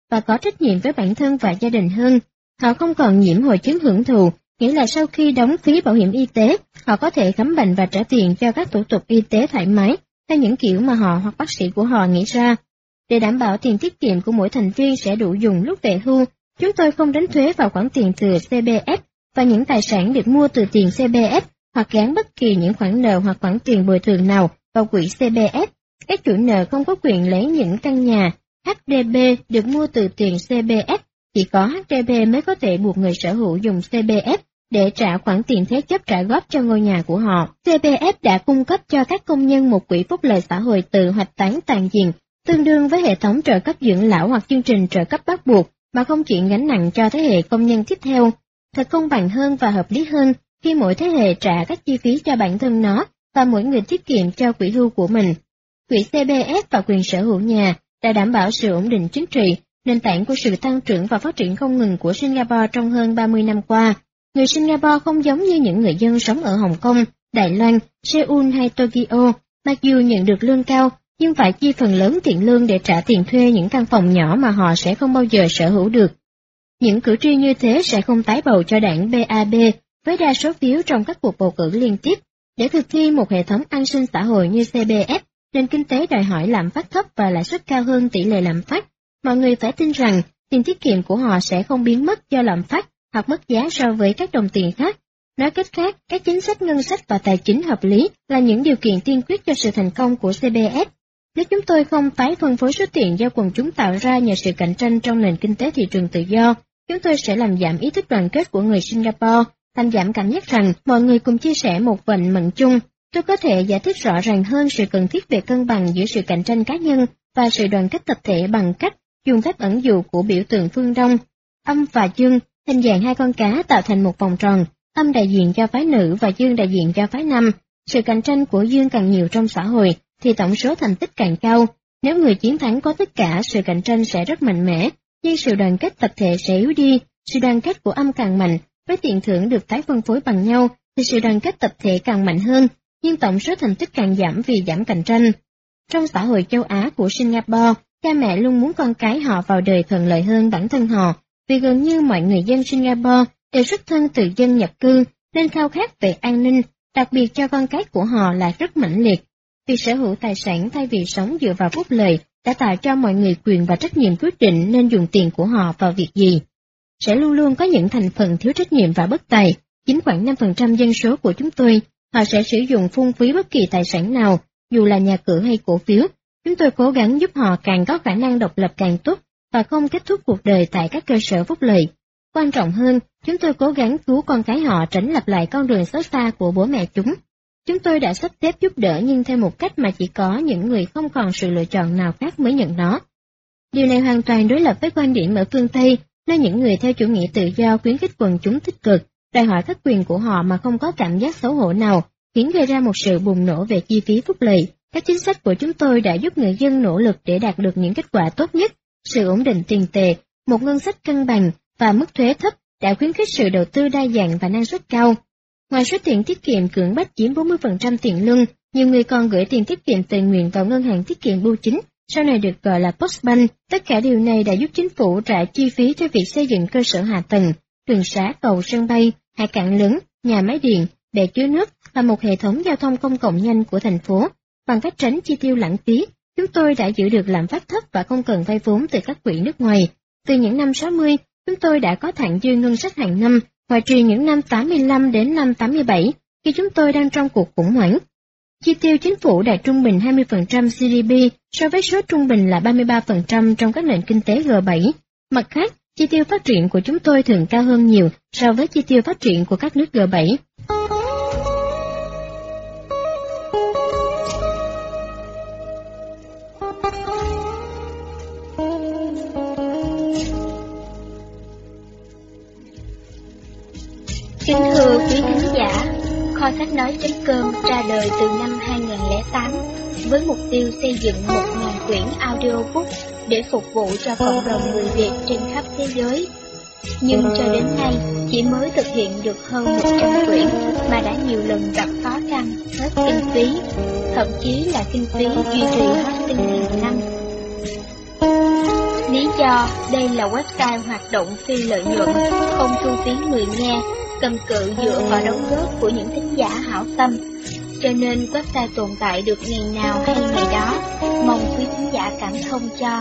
[SPEAKER 1] và có trách nhiệm với bản thân và gia đình hơn. Họ không còn nhiễm hội chứng hưởng thụ, nghĩa là sau khi đóng phí bảo hiểm y tế, họ có thể khám bệnh và trả tiền cho các thủ tục y tế thoải mái, theo những kiểu mà họ hoặc bác sĩ của họ nghĩ ra. Để đảm bảo tiền tiết kiệm của mỗi thành viên sẽ đủ dùng lúc về hưu, chúng tôi không đánh thuế vào khoản tiền từ CPF và những tài sản được mua từ tiền CPF hoặc gán bất kỳ những khoản nợ hoặc khoản tiền bồi thường nào vào quỹ CPF. Các chủ nợ không có quyền lấy những căn nhà HDB được mua từ tiền CPF, chỉ có HDB mới có thể buộc người sở hữu dùng CPF để trả khoản tiền thế chấp trả góp cho ngôi nhà của họ. CPF đã cung cấp cho các công nhân một quỹ phúc lợi xã hội tự hoạch toán toàn diện, tương đương với hệ thống trợ cấp dưỡng lão hoặc chương trình trợ cấp bắt buộc, mà không chuyển gánh nặng cho thế hệ công nhân tiếp theo. Thật công bằng hơn và hợp lý hơn khi mỗi thế hệ trả các chi phí cho bản thân nó và mỗi người tiết kiệm cho quỹ hưu của mình. Quỹ CPF và quyền sở hữu nhà đã đảm bảo sự ổn định chính trị, nền tảng của sự tăng trưởng và phát triển không ngừng của Singapore trong hơn 30 năm qua. Người Singapore không giống như những người dân sống ở Hồng Kông, Đài Loan, Seoul hay Tokyo, mặc dù nhận được lương cao, nhưng phải chi phần lớn tiền lương để trả tiền thuê những căn phòng nhỏ mà họ sẽ không bao giờ sở hữu được. Những cử tri như thế sẽ không tái bầu cho đảng BAB với đa số phiếu trong các cuộc bầu cử liên tiếp. Để thực thi một hệ thống an sinh xã hội như CPF, nền kinh tế đòi hỏi lạm phát thấp và lãi suất cao hơn tỷ lệ lạm phát. Mọi người phải tin rằng tiền tiết kiệm của họ sẽ không biến mất do lạm phát hoặc mất giá so với các đồng tiền khác. Nói cách khác, các chính sách ngân sách và tài chính hợp lý là những điều kiện tiên quyết cho sự thành công của CPF. Nếu chúng tôi không tái phân phối số tiền do quần chúng tạo ra nhờ sự cạnh tranh trong nền kinh tế thị trường tự do, chúng tôi sẽ làm giảm ý thức đoàn kết của người Singapore, làm giảm cảm giác rằng mọi người cùng chia sẻ một vận mệnh chung. Tôi có thể giải thích rõ ràng hơn sự cần thiết về cân bằng giữa sự cạnh tranh cá nhân và sự đoàn kết tập thể bằng cách dùng phép ẩn dụ của biểu tượng phương Đông. Âm và dương, hình dạng hai con cá tạo thành một vòng tròn, âm đại diện cho phái nữ và dương đại diện cho phái nam. Sự cạnh tranh của dương càng nhiều trong xã hội, thì tổng số thành tích càng cao. Nếu người chiến thắng có tất cả, sự cạnh tranh sẽ rất mạnh mẽ, nhưng sự đoàn kết tập thể sẽ yếu đi. Sự đoàn kết của âm càng mạnh, với tiền thưởng được tái phân phối bằng nhau, thì sự đoàn kết tập thể càng mạnh hơn, nhưng tổng số thành tích càng giảm vì giảm cạnh tranh. Trong xã hội châu Á của Singapore, cha mẹ luôn muốn con cái họ vào đời thuận lợi hơn bản thân họ, vì gần như mọi người dân Singapore đều xuất thân từ dân nhập cư, nên khao khát về an ninh, đặc biệt cho con cái của họ là rất mãnh liệt. Việc sở hữu tài sản thay vì sống dựa vào phúc lợi đã tạo cho mọi người quyền và trách nhiệm quyết định nên dùng tiền của họ vào việc gì. Sẽ luôn luôn có những thành phần thiếu trách nhiệm và bất tài, chiếm khoảng 5% dân số của chúng tôi. Họ sẽ sử dụng phung phí bất kỳ tài sản nào, dù là nhà cửa hay cổ phiếu. Chúng tôi cố gắng giúp họ càng có khả năng độc lập càng tốt và không kết thúc cuộc đời tại các cơ sở phúc lợi. Quan trọng hơn, chúng tôi cố gắng cứu con cái họ tránh lặp lại con đường xấu xa của bố mẹ chúng. Chúng tôi đã sắp xếp giúp đỡ nhưng theo một cách mà chỉ có những người không còn sự lựa chọn nào khác mới nhận nó. Điều này hoàn toàn đối lập với quan điểm ở phương Tây, nơi những người theo chủ nghĩa tự do khuyến khích quần chúng tích cực, đòi hỏi các quyền của họ mà không có cảm giác xấu hổ nào, khiến gây ra một sự bùng nổ về chi phí phúc lợi. Các chính sách của chúng tôi đã giúp người dân nỗ lực để đạt được những kết quả tốt nhất, sự ổn định tiền tệ, một ngân sách cân bằng và mức thuế thấp đã khuyến khích sự đầu tư đa dạng và năng suất cao. Ngoài số tiền tiết kiệm cưỡng bách chiếm 40% tiền lương, nhiều người còn gửi tiền tiết kiệm tự nguyện vào ngân hàng tiết kiệm bưu chính, sau này được gọi là Postbank. Tất cả điều này đã giúp chính phủ trả chi phí cho việc xây dựng cơ sở hạ tầng, đường xá, cầu, sân bay, hải cảng lớn, nhà máy điện, bể chứa nước và một hệ thống giao thông công cộng nhanh của thành phố. Bằng cách tránh chi tiêu lãng phí, chúng tôi đã giữ được lạm phát thấp và không cần vay vốn từ các quỹ nước ngoài. Từ những năm 60, chúng tôi đã có thặng dư ngân sách hàng năm, ngoại trừ những năm 85 đến năm 87, khi chúng tôi đang trong cuộc khủng hoảng. Chi tiêu chính phủ đạt trung bình 20% GDP so với số trung bình là 33% trong các nền kinh tế G7. Mặt khác, chi tiêu phát triển của chúng tôi thường cao hơn nhiều so với chi tiêu phát triển của các nước G7.
[SPEAKER 2] Kính thưa quý khán giả, Kho sách nói.com ra đời từ năm 2008 với mục tiêu xây dựng 1.000 quyển audiobook để phục vụ cho cộng đồng người Việt trên khắp thế giới. Nhưng cho đến nay chỉ mới thực hiện được hơn 100 quyển mà đã nhiều lần gặp khó khăn, hết kinh phí, thậm chí là kinh phí duy trì hosting hàng năm. Lý do đây là website hoạt động phi lợi nhuận, không thu phí người nghe, cầm cự dựa vào đóng góp của những thính giả hảo tâm, cho nên website tồn tại được ngày nào hay ngày đó, mong quý thính giả cảm thông cho.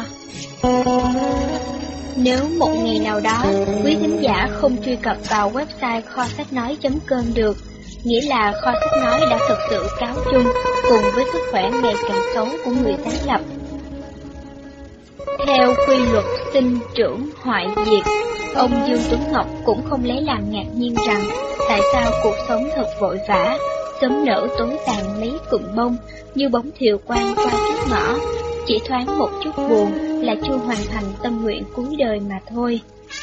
[SPEAKER 2] Nếu một ngày nào đó, quý thính giả không truy cập vào website kho sách nói.com được, nghĩa là kho sách nói đã thực sự cáo chung cùng với sức khỏe ngày càng xấu của người sáng lập. Theo quy luật sinh trưởng hoại diệt, ông Dương Tuấn Ngọc cũng không lấy làm ngạc nhiên rằng tại sao cuộc sống thật vội vã, sớm nở tối tàn mấy cụm bông như bóng thiều quang qua trước ngõ, chỉ thoáng một chút buồn là chưa hoàn thành tâm nguyện cuối đời mà thôi.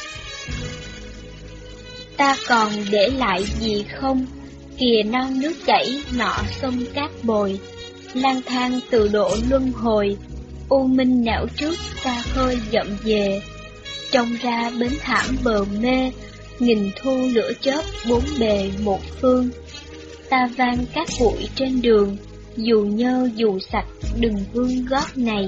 [SPEAKER 2] Ta còn để lại gì không? Kìa non nước chảy, nọ sông cát bồi, lang thang từ độ luân hồi, u minh não trước xa khơi dậm về, trông ra bến thảm bờ mê, nghìn thu lửa chớp bốn bề một phương. Ta vang cát bụi trên đường, dù nhơ dù sạch đừng vương gót này.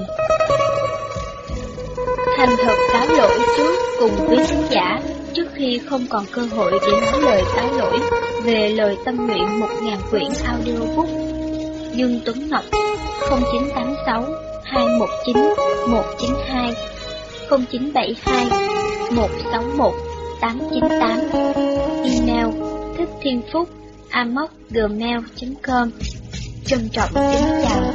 [SPEAKER 2] Thành thật cáo lỗi trước cùng quý khán giả, trước khi không còn cơ hội để nói lời cáo lỗi về lời tâm nguyện 1000 quyển audiobook. Dương Tuấn Ngọc 0986 219 192 0972 161 898. Email thickthienphúc@gmail.com. Trân trọng kính chào.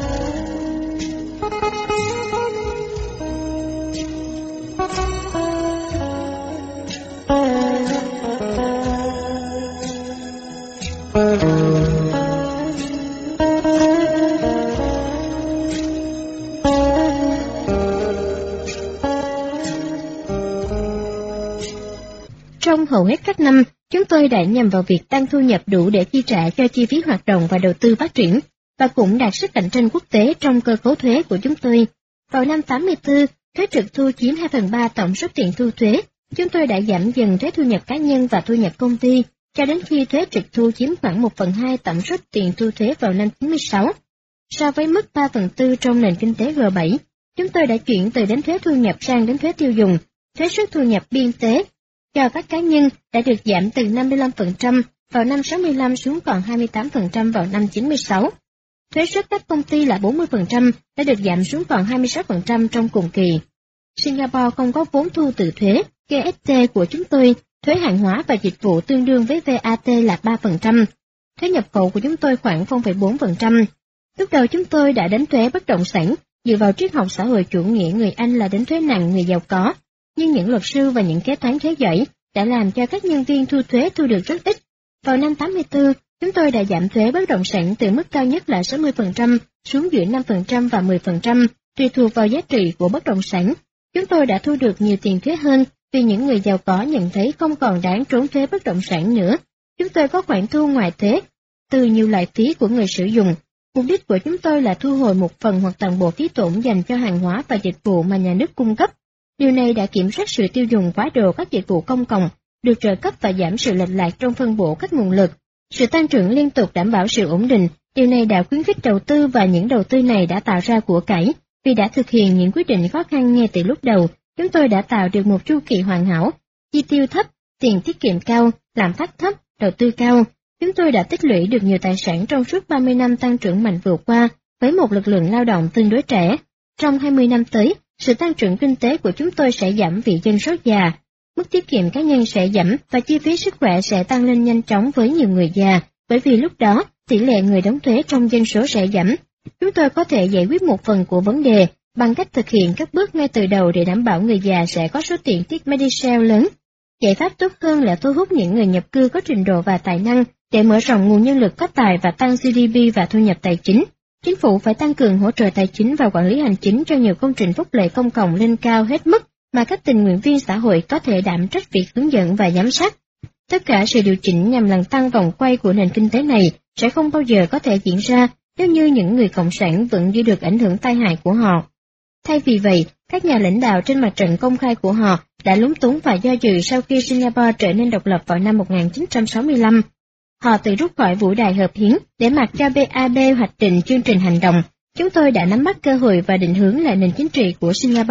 [SPEAKER 1] Trong hầu hết các năm, chúng tôi đã nhằm vào việc tăng thu nhập đủ để chi trả cho chi phí hoạt động và đầu tư phát triển, và cũng đạt sức cạnh tranh quốc tế trong cơ cấu thuế của chúng tôi. Vào năm 84, thuế trực thu chiếm 2/3 tổng số tiền thu thuế. Chúng tôi đã giảm dần thuế thu nhập cá nhân và thu nhập công ty, cho đến khi thuế trực thu chiếm khoảng 1/2 tổng số tiền thu thuế vào năm 96. So với mức 3/4 trong nền kinh tế G7, chúng tôi đã chuyển từ đến thuế thu nhập sang đến thuế tiêu dùng. Thuế suất thu nhập biên tế cho các cá nhân đã được giảm từ 55% vào năm 65 xuống còn 28% vào năm 96. Thuế suất các công ty là 40% đã được giảm xuống còn 26% trong cùng kỳ. Singapore không có vốn thu từ thuế, GST của chúng tôi, thuế hàng hóa và dịch vụ tương đương với VAT là 3%, thuế nhập khẩu của chúng tôi khoảng 0,4%. Lúc đầu chúng tôi đã đánh thuế bất động sản, dựa vào triết học xã hội chủ nghĩa người Anh là đánh thuế nặng người giàu có, nhưng những luật sư và những kế toán thuế giỏi đã làm cho các nhân viên thu thuế thu được rất ít. Vào năm 84, chúng tôi đã giảm thuế bất động sản từ mức cao nhất là 60% xuống giữa 5% và 10%, tùy thuộc vào giá trị của bất động sản. Chúng tôi đã thu được nhiều tiền thuế hơn vì những người giàu có nhận thấy không còn đáng trốn thuế bất động sản nữa. Chúng tôi có khoản thu ngoài thuế từ nhiều loại phí của người sử dụng. Mục đích của chúng tôi là thu hồi một phần hoặc toàn bộ phí tổn dành cho hàng hóa và dịch vụ mà nhà nước cung cấp. Điều này đã kiểm soát sự tiêu dùng quá độ các dịch vụ công cộng, được trợ cấp và giảm sự lệch lạc trong phân bổ các nguồn lực. Sự tăng trưởng liên tục đảm bảo sự ổn định, điều này đã khuyến khích đầu tư và những đầu tư này đã tạo ra của cải. Vì đã thực hiện những quyết định khó khăn ngay từ lúc đầu, chúng tôi đã tạo được một chu kỳ hoàn hảo, chi tiêu thấp, tiền tiết kiệm cao, lạm phát thấp, đầu tư cao. Chúng tôi đã tích lũy được nhiều tài sản trong suốt 30 năm tăng trưởng mạnh vừa qua, với một lực lượng lao động tương đối trẻ. Trong 20 năm tới, sự tăng trưởng kinh tế của chúng tôi sẽ giảm vì dân số già, mức tiết kiệm cá nhân sẽ giảm và chi phí sức khỏe sẽ tăng lên nhanh chóng với nhiều người già, bởi vì lúc đó tỷ lệ người đóng thuế trong dân số sẽ giảm. Chúng tôi có thể giải quyết một phần của vấn đề bằng cách thực hiện các bước ngay từ đầu để đảm bảo người già sẽ có số tiền tiết Medicare lớn. Giải pháp tốt hơn là thu hút những người nhập cư có trình độ và tài năng để mở rộng nguồn nhân lực có tài và tăng GDP và thu nhập tài chính. Chính phủ phải tăng cường hỗ trợ tài chính và quản lý hành chính cho nhiều công trình phúc lợi công cộng lên cao hết mức mà các tình nguyện viên xã hội có thể đảm trách việc hướng dẫn và giám sát. Tất cả sự điều chỉnh nhằm làm tăng vòng quay của nền kinh tế này sẽ không bao giờ có thể diễn ra nếu như những người cộng sản vẫn giữ được ảnh hưởng tai hại của họ. Thay vì vậy, các nhà lãnh đạo trên mặt trận công khai của họ đã lúng túng và do dự sau khi Singapore trở nên độc lập vào năm 1965. Họ tự rút khỏi vũ đài hợp hiến để mặc cho BAB hoạch định chương trình hành động. Chúng tôi đã nắm bắt cơ hội và định hướng lại nền chính trị của Singapore.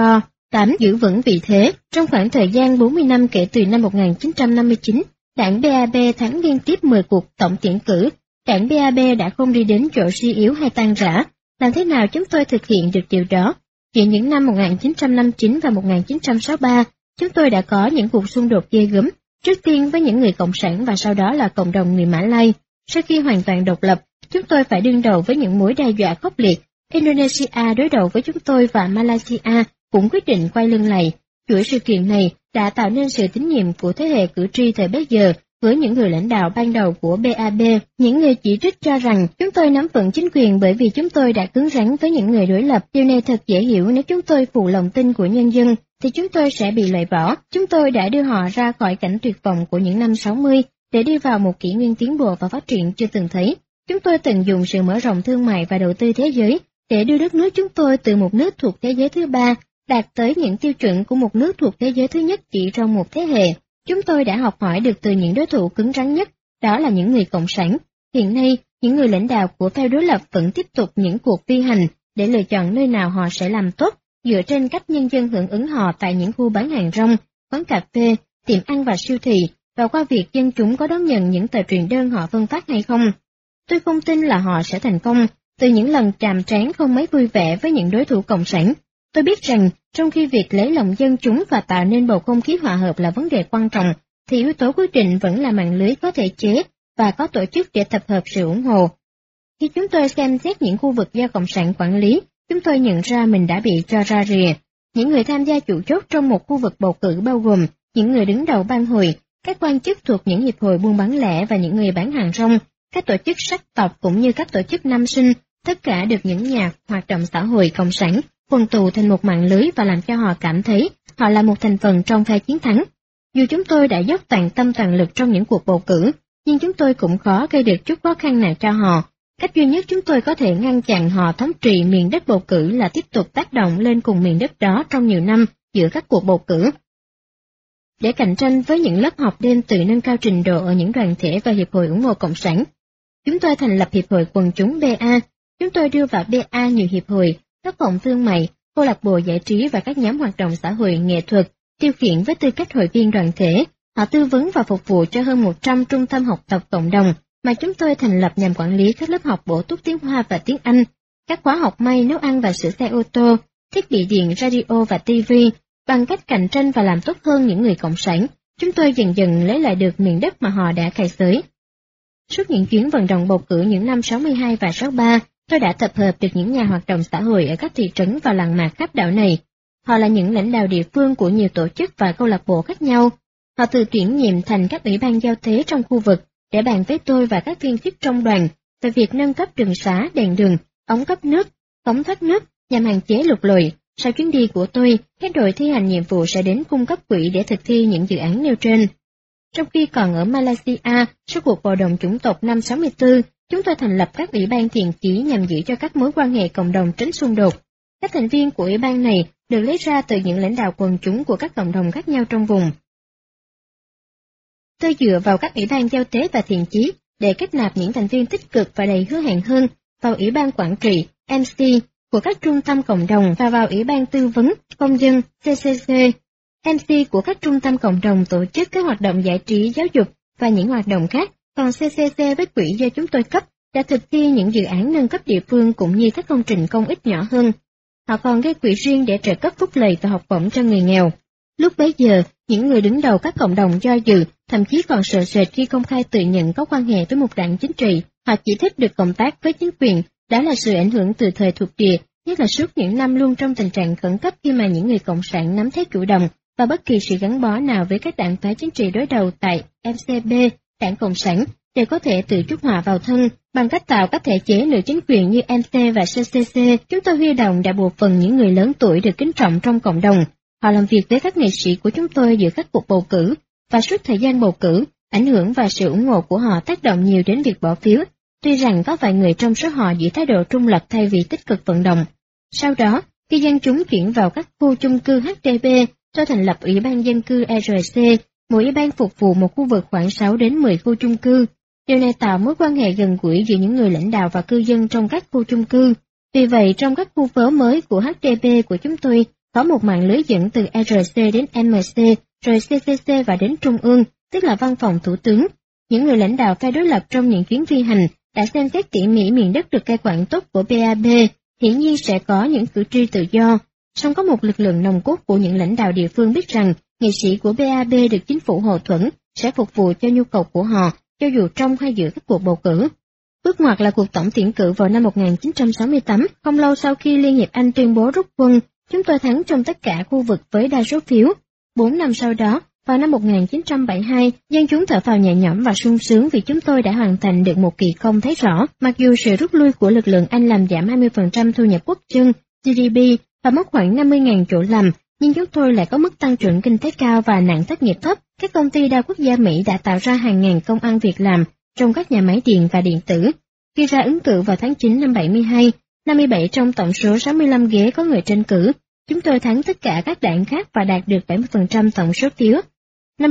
[SPEAKER 1] 8. Giữ vững vị thế. Trong khoảng thời gian 40 năm kể từ năm 1959, đảng BAB thắng liên tiếp 10 cuộc tổng tuyển cử. Đảng BAB đã không đi đến chỗ suy yếu hay tan rã. Làm thế nào chúng tôi thực hiện được điều đó? Giữa những năm 1959 và 1963, chúng tôi đã có những cuộc xung đột ghê gớm, trước tiên với những người Cộng sản và sau đó là cộng đồng người Mã Lai. Sau khi hoàn toàn độc lập, chúng tôi phải đương đầu với những mối đe dọa khốc liệt. Indonesia đối đầu với chúng tôi và Malaysia cũng quyết định quay lưng lại. Chuỗi sự kiện này đã tạo nên sự tín nhiệm của thế hệ cử tri thời bấy giờ với những người lãnh đạo ban đầu của BAB. Những người chỉ trích cho rằng chúng tôi nắm vững chính quyền bởi vì chúng tôi đã cứng rắn với những người đối lập. Điều này thật dễ hiểu, nếu chúng tôi phụ lòng tin của nhân dân thì chúng tôi sẽ bị loại bỏ. Chúng tôi đã đưa họ ra khỏi cảnh tuyệt vọng của những năm 60 để đi vào một kỷ nguyên tiến bộ và phát triển chưa từng thấy. Chúng tôi tận dụng sự mở rộng thương mại và đầu tư thế giới để đưa đất nước chúng tôi từ một nước thuộc thế giới thứ ba đạt tới những tiêu chuẩn của một nước thuộc thế giới thứ nhất chỉ trong một thế hệ. Chúng tôi đã học hỏi được từ những đối thủ cứng rắn nhất, đó là những người cộng sản. Hiện nay, những người lãnh đạo của phe đối lập vẫn tiếp tục những cuộc vi hành để lựa chọn nơi nào họ sẽ làm tốt, dựa trên cách nhân dân hưởng ứng họ tại những khu bán hàng rong, quán cà phê, tiệm ăn và siêu thị, và qua việc dân chúng có đón nhận những tờ truyền đơn họ phân phát hay không. Tôi không tin là họ sẽ thành công, từ những lần chạm trán không mấy vui vẻ với những đối thủ cộng sản. Tôi biết rằng, trong khi việc lấy lòng dân chúng và tạo nên bầu không khí hòa hợp là vấn đề quan trọng, thì yếu tố quyết định vẫn là mạng lưới có thể chế và có tổ chức để tập hợp sự ủng hộ. Khi chúng tôi xem xét những khu vực do Cộng sản quản lý, chúng tôi nhận ra mình đã bị cho ra rìa. Những người tham gia chủ chốt trong một khu vực bầu cử bao gồm những người đứng đầu ban hội, các quan chức thuộc những hiệp hội buôn bán lẻ và những người bán hàng rong, các tổ chức sắc tộc cũng như các tổ chức nam sinh, tất cả được những nhà hoạt động xã hội cộng sản quần tụ thành một mạng lưới và làm cho họ cảm thấy họ là một thành phần trong phe chiến thắng. Dù chúng tôi đã dốc toàn tâm toàn lực trong những cuộc bầu cử, nhưng chúng tôi cũng khó gây được chút khó khăn nào cho họ. Cách duy nhất chúng tôi có thể ngăn chặn họ thống trị miền đất bầu cử là tiếp tục tác động lên cùng miền đất đó trong nhiều năm giữa các cuộc bầu cử. Để cạnh tranh với những lớp học đêm tự nâng cao trình độ ở những đoàn thể và hiệp hội ủng hộ cộng sản, chúng tôi thành lập Hiệp hội Quần chúng BA. Chúng tôi đưa vào BA nhiều hiệp hội, các phòng thương mại, câu lạc bộ giải trí và các nhóm hoạt động xã hội nghệ thuật, tiêu khiển với tư cách hội viên đoàn thể. Họ tư vấn và phục vụ cho hơn 100 trung tâm học tập cộng đồng mà chúng tôi thành lập nhằm quản lý các lớp học bổ túc tiếng Hoa và tiếng Anh, các khóa học may, nấu ăn và sửa xe ô tô, thiết bị điện, radio và TV. Bằng cách cạnh tranh và làm tốt hơn những người cộng sản, chúng tôi dần dần lấy lại được miền đất mà họ đã cày xới. Suốt những chuyến vận động bầu cử những năm 62 và 63, tôi đã tập hợp được những nhà hoạt động xã hội ở các thị trấn và làng mạc khắp đảo này. Họ là những lãnh đạo địa phương của nhiều tổ chức và câu lạc bộ khác nhau. Họ tự tuyển nhiệm thành các ủy ban giao tế trong khu vực để bàn với tôi và các viên chức trong đoàn về việc nâng cấp đường xá, đèn đường, ống cấp nước, cống thoát nước nhằm hạn chế lụt lội. Sau chuyến đi của tôi, các đội thi hành nhiệm vụ sẽ đến cung cấp quỹ để thực thi những dự án nêu trên. Trong khi còn ở Malaysia, sau cuộc bạo động chủng tộc năm 64, chúng tôi thành lập các ủy ban thiện chí nhằm giữ cho các mối quan hệ cộng đồng tránh xung đột. Các thành viên của ủy ban này được lấy ra từ những lãnh đạo quần chúng của các cộng đồng khác nhau trong vùng. Tôi dựa vào các ủy ban giao tế và thiện chí để kết nạp những thành viên tích cực và đầy hứa hẹn hơn vào ủy ban quản trị, MC, của các trung tâm cộng đồng và vào ủy ban tư vấn, công dân, CCC. MC của các trung tâm cộng đồng tổ chức các hoạt động giải trí, giáo dục và những hoạt động khác, còn CCC với quỹ do chúng tôi cấp đã thực thi những dự án nâng cấp địa phương cũng như các công trình công ích nhỏ hơn. Họ còn gây quỹ riêng để trợ cấp phúc lợi và học bổng cho người nghèo. Lúc bấy giờ, những người đứng đầu các cộng đồng do dự, thậm chí còn sợ sệt khi công khai tự nhận có quan hệ với một đảng chính trị. Họ chỉ thích được cộng tác với chính quyền, đó là sự ảnh hưởng từ thời thuộc địa, nhất là suốt những năm luôn trong tình trạng khẩn cấp khi mà những người cộng sản nắm thế chủ động và bất kỳ sự gắn bó nào với các đảng phái chính trị đối đầu tại MCB, đảng Cộng sản, đều có thể tự chuốc họa vào thân. Bằng cách tạo các thể chế nửa chính quyền như MC và CCC, chúng tôi huy động đại bộ phận những người lớn tuổi được kính trọng trong cộng đồng. Họ làm việc với các nghệ sĩ của chúng tôi giữa các cuộc bầu cử, và suốt thời gian bầu cử, ảnh hưởng và sự ủng hộ của họ tác động nhiều đến việc bỏ phiếu, tuy rằng có vài người trong số họ giữ thái độ trung lập thay vì tích cực vận động. Sau đó, khi dân chúng chuyển vào các khu chung cư HDB, tôi thành lập Ủy ban Dân cư RC, mỗi ủy ban phục vụ một khu vực khoảng 6 đến 10 khu chung cư. Điều này tạo mối quan hệ gần gũi giữa những người lãnh đạo và cư dân trong các khu chung cư. Vì vậy, trong các khu phố mới của HDB của chúng tôi, có một mạng lưới dẫn từ RC đến MC, rồi CCC và đến Trung ương, tức là Văn phòng Thủ tướng. Những người lãnh đạo phe đối lập trong những chuyến phi hành đã xem xét tỉ mỉ miền đất được cai quản tốt của BAB, hiển nhiên sẽ có những cử tri tự do. Song có một lực lượng nòng cốt của những lãnh đạo địa phương biết rằng nghị sĩ của BAB được chính phủ hậu thuẫn sẽ phục vụ cho nhu cầu của họ, cho dù trong hay giữa các cuộc bầu cử. Bước ngoặt là cuộc tổng tuyển cử vào năm 1968, không lâu sau khi Liên hiệp Anh tuyên bố rút quân, chúng tôi thắng trong tất cả khu vực với đa số phiếu. 4 năm sau đó, vào năm 1972, dân chúng thở phào nhẹ nhõm và sung sướng vì chúng tôi đã hoàn thành được một kỳ công thấy rõ, mặc dù sự rút lui của lực lượng Anh làm giảm 20% thu nhập quốc dân, GDP, và mất khoảng 50.000 chỗ làm, nhưng chúng tôi lại có mức tăng trưởng kinh tế cao và nạn thất nghiệp thấp. Các công ty đa quốc gia Mỹ đã tạo ra hàng ngàn công ăn việc làm trong các nhà máy điện và điện tử. Khi ra ứng cử vào tháng 9 năm 72, 57 trong tổng số 65 ghế có người tranh cử, chúng tôi thắng tất cả các đảng khác và đạt được 70% tổng số phiếu. Năm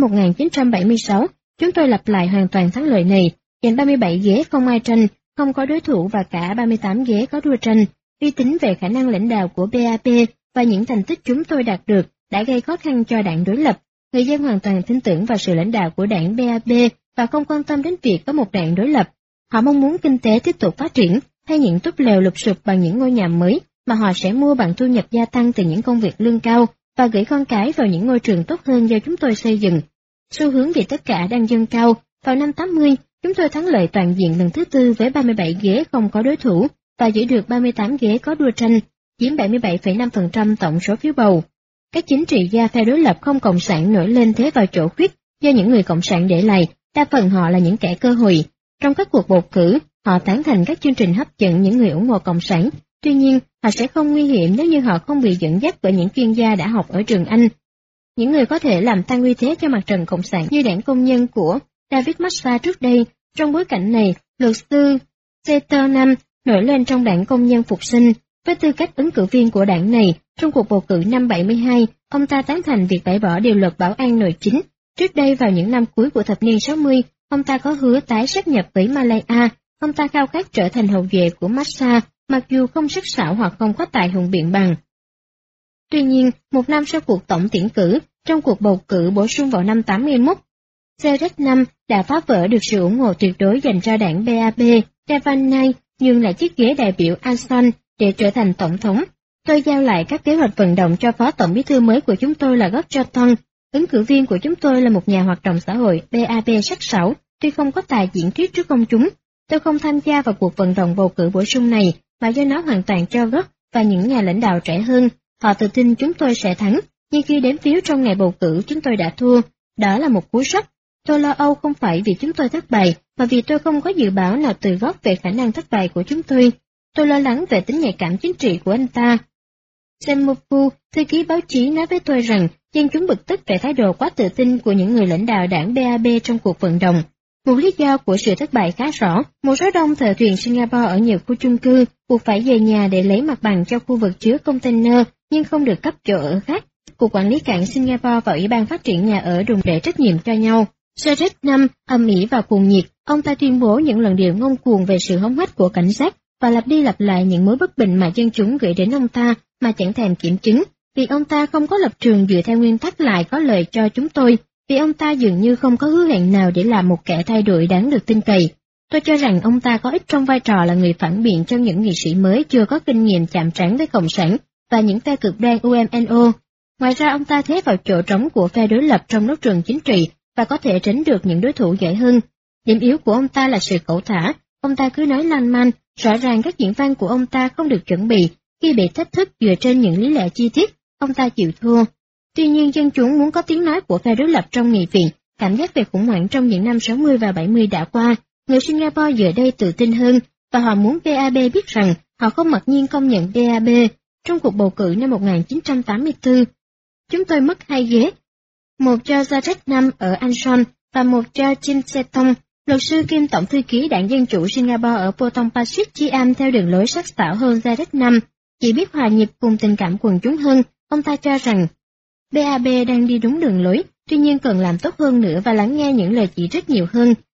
[SPEAKER 1] 1976, chúng tôi lặp lại hoàn toàn thắng lợi này, giành 37 ghế không ai tranh, không có đối thủ và cả 38 ghế có đua tranh. Uy tín về khả năng lãnh đạo của BAP và những thành tích chúng tôi đạt được đã gây khó khăn cho đảng đối lập. Người dân hoàn toàn tin tưởng vào sự lãnh đạo của đảng BAP và không quan tâm đến việc có một đảng đối lập. Họ mong muốn kinh tế tiếp tục phát triển, thay những túp lều lụp sụp bằng những ngôi nhà mới mà họ sẽ mua bằng thu nhập gia tăng từ những công việc lương cao và gửi con cái vào những ngôi trường tốt hơn do chúng tôi xây dựng. Xu hướng vì tất cả đang dâng cao. Vào năm 80, chúng tôi thắng lợi toàn diện lần thứ tư với 37 ghế không có đối thủ và giữ được 38 ghế có đua tranh, chiếm 77,5% tổng số phiếu bầu. Các chính trị gia phe đối lập không cộng sản nổi lên thế vào chỗ khuyết do những người cộng sản để lại, đa phần họ là những kẻ cơ hội. Trong các cuộc bầu cử, họ tán thành các chương trình hấp dẫn những người ủng hộ cộng sản, tuy nhiên họ sẽ không nguy hiểm nếu như họ không bị dẫn dắt bởi những chuyên gia đã học ở trường Anh. Những người có thể làm tăng uy thế cho mặt trận cộng sản như đảng công nhân của David Massa trước đây. Trong bối cảnh này, luật sư Seter Nam nổi lên trong đảng công nhân phục sinh. Với tư cách ứng cử viên của đảng này, trong cuộc bầu cử năm 72, ông ta tán thành việc bãi bỏ điều luật bảo an nội chính. Trước đây vào những năm cuối của thập niên 60, ông ta có hứa tái sáp nhập với Malaya. Ông ta khao khát trở thành hậu duệ của Massa, mặc dù không sắc sảo hoặc không có tài hùng biện bằng. Tuy nhiên, một năm sau cuộc tổng tuyển cử, trong cuộc bầu cử bổ sung vào năm 81, Serret Nam đã phá vỡ được sự ủng hộ tuyệt đối dành cho đảng BAP. Devaney nhường lại chiếc ghế đại biểu Anson để trở thành tổng thống. Tôi giao lại các kế hoạch vận động cho phó tổng bí thư mới của chúng tôi là Gorgeton. Ứng cử viên của chúng tôi là một nhà hoạt động xã hội BAP sắc sảo, tuy không có tài diễn thuyết trước công chúng. Tôi không tham gia vào cuộc vận động bầu cử bổ sung này, mà do nó hoàn toàn cho Gort và những nhà lãnh đạo trẻ hơn. Họ tự tin chúng tôi sẽ thắng, nhưng khi đếm phiếu trong ngày bầu cử chúng tôi đã thua. Đó là một cú sốc. Tôi lo âu không phải vì chúng tôi thất bại, mà vì tôi không có dự báo nào từ Gort về khả năng thất bại của chúng tôi. Tôi lo lắng về tính nhạy cảm chính trị của anh ta. Semopu, thư ký báo chí nói với tôi rằng dân chúng bực tức về thái độ quá tự tin của những người lãnh đạo đảng BAP trong cuộc vận động. Một lý do của sự thất bại khá rõ, một số đông thợ thuyền Singapore ở nhiều khu chung cư buộc phải về nhà để lấy mặt bằng cho khu vực chứa container nhưng không được cấp chỗ ở khác. Cục Quản lý cảng Singapore và Ủy ban Phát triển Nhà ở đùn để trách nhiệm cho nhau. Serret Nam âm ỉ và cuồng nhiệt, ông ta tuyên bố những luận điệu ngông cuồng về sự hống hách của cảnh sát và lặp đi lặp lại những mối bất bình mà dân chúng gửi đến ông ta mà chẳng thèm kiểm chứng. Vì ông ta không có lập trường dựa theo nguyên tắc lại có lợi cho chúng tôi, vì ông ta dường như không có hứa hẹn nào để làm một kẻ thay đổi đáng được tin cậy. Tôi cho rằng ông ta có ích trong vai trò là người phản biện cho những nghị sĩ mới chưa có kinh nghiệm chạm trán với cộng sản và những phe cực đoan UMNO. Ngoài ra ông ta thế vào chỗ trống của phe đối lập trong đấu trường chính trị và có thể tránh được những đối thủ giỏi hơn. Điểm yếu của ông ta là sự cẩu thả, ông ta cứ nói lan man, rõ ràng các diễn văn của ông ta không được chuẩn bị, khi bị thách thức dựa trên những lý lẽ chi tiết, ông ta chịu thua. Tuy nhiên dân chúng muốn có tiếng nói của phe đối lập trong nghị viện, cảm giác về khủng hoảng trong những năm 60 và 70 đã qua, người Singapore giờ đây tự tin hơn, và họ muốn BAP biết rằng họ không mặc nhiên công nhận BAP. Trong cuộc bầu cử năm 1984, chúng tôi mất 2 ghế, một cho Serret Nam ở Anson và một cho Jim Setong, luật sư kiêm tổng thư ký đảng Dân chủ Singapore ở Potong Pasir Chiam theo đường lối sắc sảo hơn Serret Nam, chỉ biết hòa nhịp cùng tình cảm quần chúng hơn. Ông ta cho rằng BAP đang đi đúng đường lối, tuy nhiên cần làm tốt hơn nữa và lắng nghe những lời chỉ trích nhiều hơn.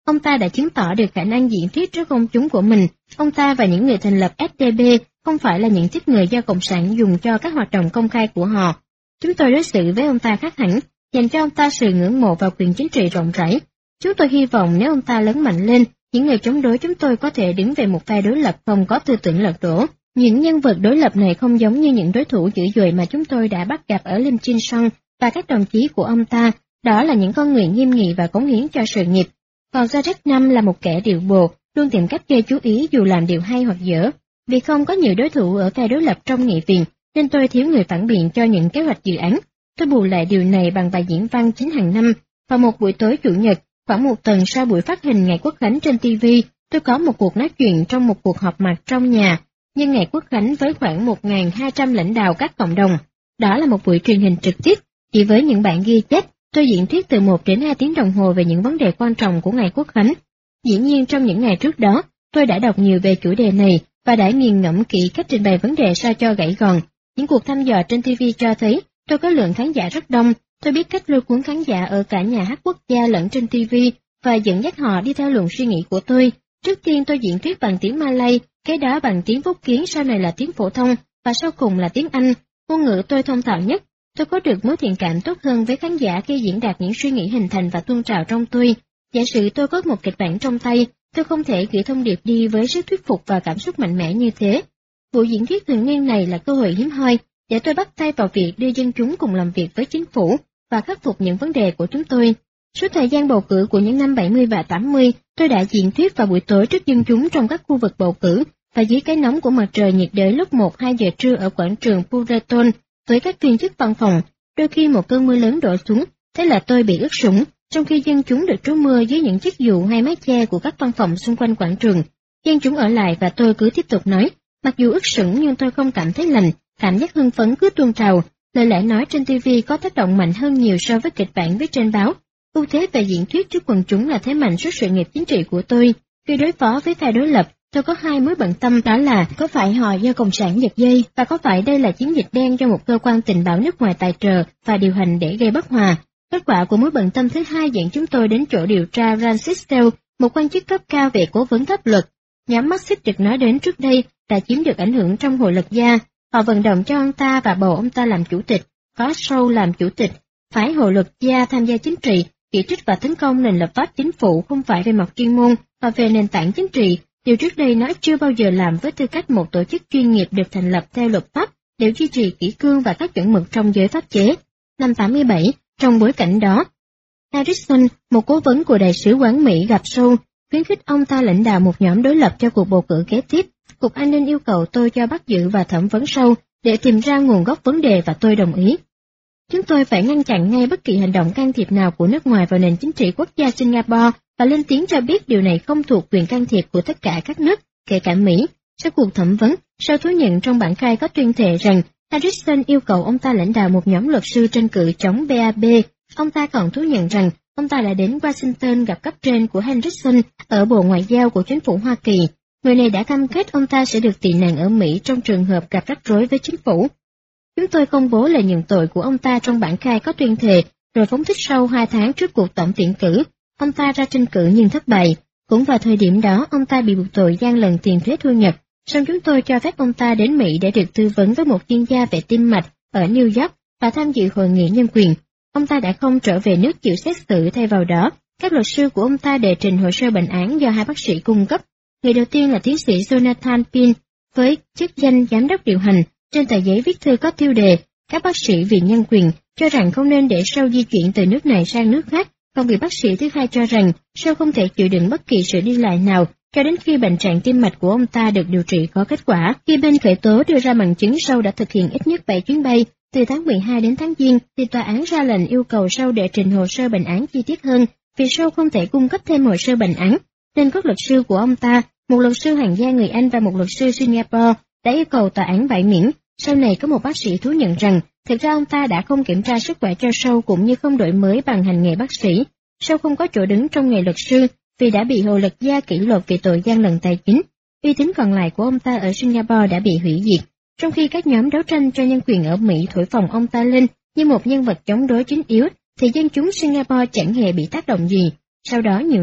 [SPEAKER 1] Ông ta đã chứng tỏ được khả năng diễn thuyết trước công chúng của mình. Ông ta và những người thành lập SDB không phải là những tiếp người do Cộng sản dùng cho các hoạt động công khai của họ. Chúng tôi đối xử với ông ta khác hẳn, dành cho ông ta sự ngưỡng mộ và quyền chính trị rộng rãi. Chúng tôi hy vọng nếu ông ta lớn mạnh lên, những người chống đối chúng tôi có thể đứng về một phe đối lập không có tư tưởng lật đổ. Những nhân vật đối lập này không giống như những đối thủ dữ dội mà chúng tôi đã bắt gặp ở Lim Chin Song và các đồng chí của ông ta. Đó là những con người nghiêm nghị và cống hiến cho sự nghiệp. Còn Jack Nam là một kẻ điệu bộ, luôn tìm cách gây chú ý dù làm điều hay hoặc dở. Vì không có nhiều đối thủ ở phe đối lập trong nghị viện, nên tôi thiếu người phản biện cho những kế hoạch dự án. Tôi bù lại điều này bằng bài diễn văn chính hàng năm. Vào một buổi tối Chủ nhật, khoảng một tuần sau buổi phát hình Ngày Quốc khánh trên TV, tôi có một cuộc nói chuyện trong một cuộc họp mặt trong nhà nhân Ngày Quốc khánh với khoảng 1.200 lãnh đạo các cộng đồng. Đó là một buổi truyền hình trực tiếp, chỉ với những bản ghi chép. Tôi diễn thuyết từ 1 đến 2 tiếng đồng hồ về những vấn đề quan trọng của Ngày Quốc khánh. Dĩ nhiên trong những ngày trước đó, tôi đã đọc nhiều về chủ đề này và đã nghiền ngẫm kỹ cách trình bày vấn đề sao cho gãy gọn. Những cuộc thăm dò trên TV cho thấy tôi có lượng khán giả rất đông. Tôi biết cách lôi cuốn khán giả ở cả nhà hát quốc gia lẫn trên TV và dẫn dắt họ đi theo luồng suy nghĩ của tôi. Trước tiên tôi diễn thuyết bằng tiếng Malay, kế đó bằng tiếng Phúc Kiến, sau này là tiếng phổ thông và sau cùng là tiếng Anh. Ngôn ngữ tôi thông thạo nhất. Tôi có được mối thiện cảm tốt hơn với khán giả khi diễn đạt những suy nghĩ hình thành và tuôn trào trong tôi. Giả sử tôi có một kịch bản trong tay, tôi không thể gửi thông điệp đi với sức thuyết phục và cảm xúc mạnh mẽ như thế. Buổi diễn thuyết thường niên này là cơ hội hiếm hoi để tôi bắt tay vào việc đưa dân chúng cùng làm việc với chính phủ và khắc phục những vấn đề của chúng tôi. Suốt thời gian bầu cử của những năm 70 và 80, tôi đã diễn thuyết vào buổi tối trước dân chúng trong các khu vực bầu cử và dưới cái nóng của mặt trời nhiệt đới lúc 1-2 giờ trưa ở quảng trường Puriton với các viên chức văn phòng. Đôi khi một cơn mưa lớn đổ xuống, thế là tôi bị ướt sũng, trong khi dân chúng được trú mưa dưới những chiếc dù hay mái che của các văn phòng xung quanh quảng trường. Dân chúng ở lại và tôi cứ tiếp tục nói. Mặc dù ướt sũng nhưng tôi không cảm thấy lạnh, cảm giác hưng phấn cứ tuôn trào. Lời lẽ nói trên TV có tác động mạnh hơn nhiều so với kịch bản viết trên báo. Ưu thế về diễn thuyết trước quần chúng là thế mạnh suốt sự nghiệp chính trị của tôi. Khi đối phó với phe đối lập, tôi có hai mối bận tâm, đó là có phải họ do Cộng sản giật dây và có phải đây là chiến dịch đen do một cơ quan tình báo nước ngoài tài trợ và điều hành để gây bất hòa. Kết quả của mối bận tâm thứ hai dẫn chúng tôi đến chỗ điều tra Francis, một quan chức cấp cao về cố vấn pháp luật. Nhóm Marxist được nói đến trước đây đã chiếm được ảnh hưởng trong hội lực gia. Họ vận động cho ông ta và bầu ông ta làm chủ tịch, có Shaw làm chủ tịch, phái hội lực gia tham gia chính trị, chỉ trích và tấn công nền lập pháp chính phủ không phải về mặt chuyên môn mà về nền tảng chính trị. Điều trước đây nó chưa bao giờ làm với tư cách một tổ chức chuyên nghiệp được thành lập theo luật pháp, đều duy trì kỷ cương và các chuẩn mực trong giới pháp chế. Năm 87, trong bối cảnh đó, Harrison, một cố vấn của đại sứ quán Mỹ gặp Shaw, khuyến khích ông ta lãnh đạo một nhóm đối lập cho cuộc bầu cử kế tiếp. Cục An ninh yêu cầu tôi cho bắt giữ và thẩm vấn Shaw để tìm ra nguồn gốc vấn đề và tôi đồng ý. Chúng tôi phải ngăn chặn ngay bất kỳ hành động can thiệp nào của nước ngoài vào nền chính trị quốc gia Singapore và lên tiếng cho biết điều này không thuộc quyền can thiệp của tất cả các nước, kể cả Mỹ. Sau cuộc thẩm vấn, Shaw thú nhận trong bản khai có tuyên thệ rằng Harrison yêu cầu ông ta lãnh đạo một nhóm luật sư tranh cử chống BAB. Ông ta còn thú nhận rằng ông ta đã đến Washington gặp cấp trên của Harrison ở Bộ Ngoại giao của chính phủ Hoa Kỳ. Người này đã cam kết ông ta sẽ được tị nạn ở Mỹ trong trường hợp gặp rắc rối với chính phủ. Chúng tôi công bố lời nhận tội của ông ta trong bản khai có tuyên thệ, rồi phóng thích sau 2 tháng trước cuộc tổng tuyển cử. Ông ta ra tranh cử nhưng thất bại. Cũng vào thời điểm đó, ông ta bị buộc tội gian lận tiền thuế thu nhập. Song chúng tôi cho phép ông ta đến Mỹ để được tư vấn với một chuyên gia về tim mạch ở New York và tham dự hội nghị nhân quyền. Ông ta đã không trở về nước chịu xét xử, thay vào đó, các luật sư của ông ta đệ trình hồ sơ bệnh án do 2 bác sĩ cung cấp. Người đầu tiên là tiến sĩ Jonathan Pin, với chức danh giám đốc điều hành. Trên tờ giấy viết thư có tiêu đề, các bác sĩ vì nhân quyền cho rằng không nên để Shaw di chuyển từ nước này sang nước khác, còn vị bác sĩ thứ hai cho rằng Shaw không thể chịu đựng bất kỳ sự đi lại nào cho đến khi bệnh trạng tim mạch của ông ta được điều trị có kết quả. Khi bên khởi tố đưa ra bằng chứng Shaw đã thực hiện ít nhất 7 chuyến bay từ tháng 12 đến tháng Giêng, thì tòa án ra lệnh yêu cầu Shaw đệ trình hồ sơ bệnh án chi tiết hơn, vì Shaw không thể cung cấp thêm hồ sơ bệnh án, nên các luật sư của ông ta, một luật sư hàng gia người Anh và một luật sư Singapore, đã yêu cầu tòa án bãi miễn. Sau này có một bác sĩ thú nhận rằng, thực ra ông ta đã không kiểm tra sức khỏe cho Shaw cũng như không đổi mới bằng hành nghề bác sĩ. Shaw không có chỗ đứng trong nghề luật sư vì đã bị hội luật gia kỷ luật vì tội gian lận tài chính. Uy tín còn lại của ông ta ở Singapore đã bị hủy diệt, trong khi các nhóm đấu tranh cho nhân quyền ở Mỹ thổi phồng ông ta lên như một nhân vật chống đối chính yếu, thì dân chúng Singapore chẳng hề bị tác động gì. Sau đó nhiều năm,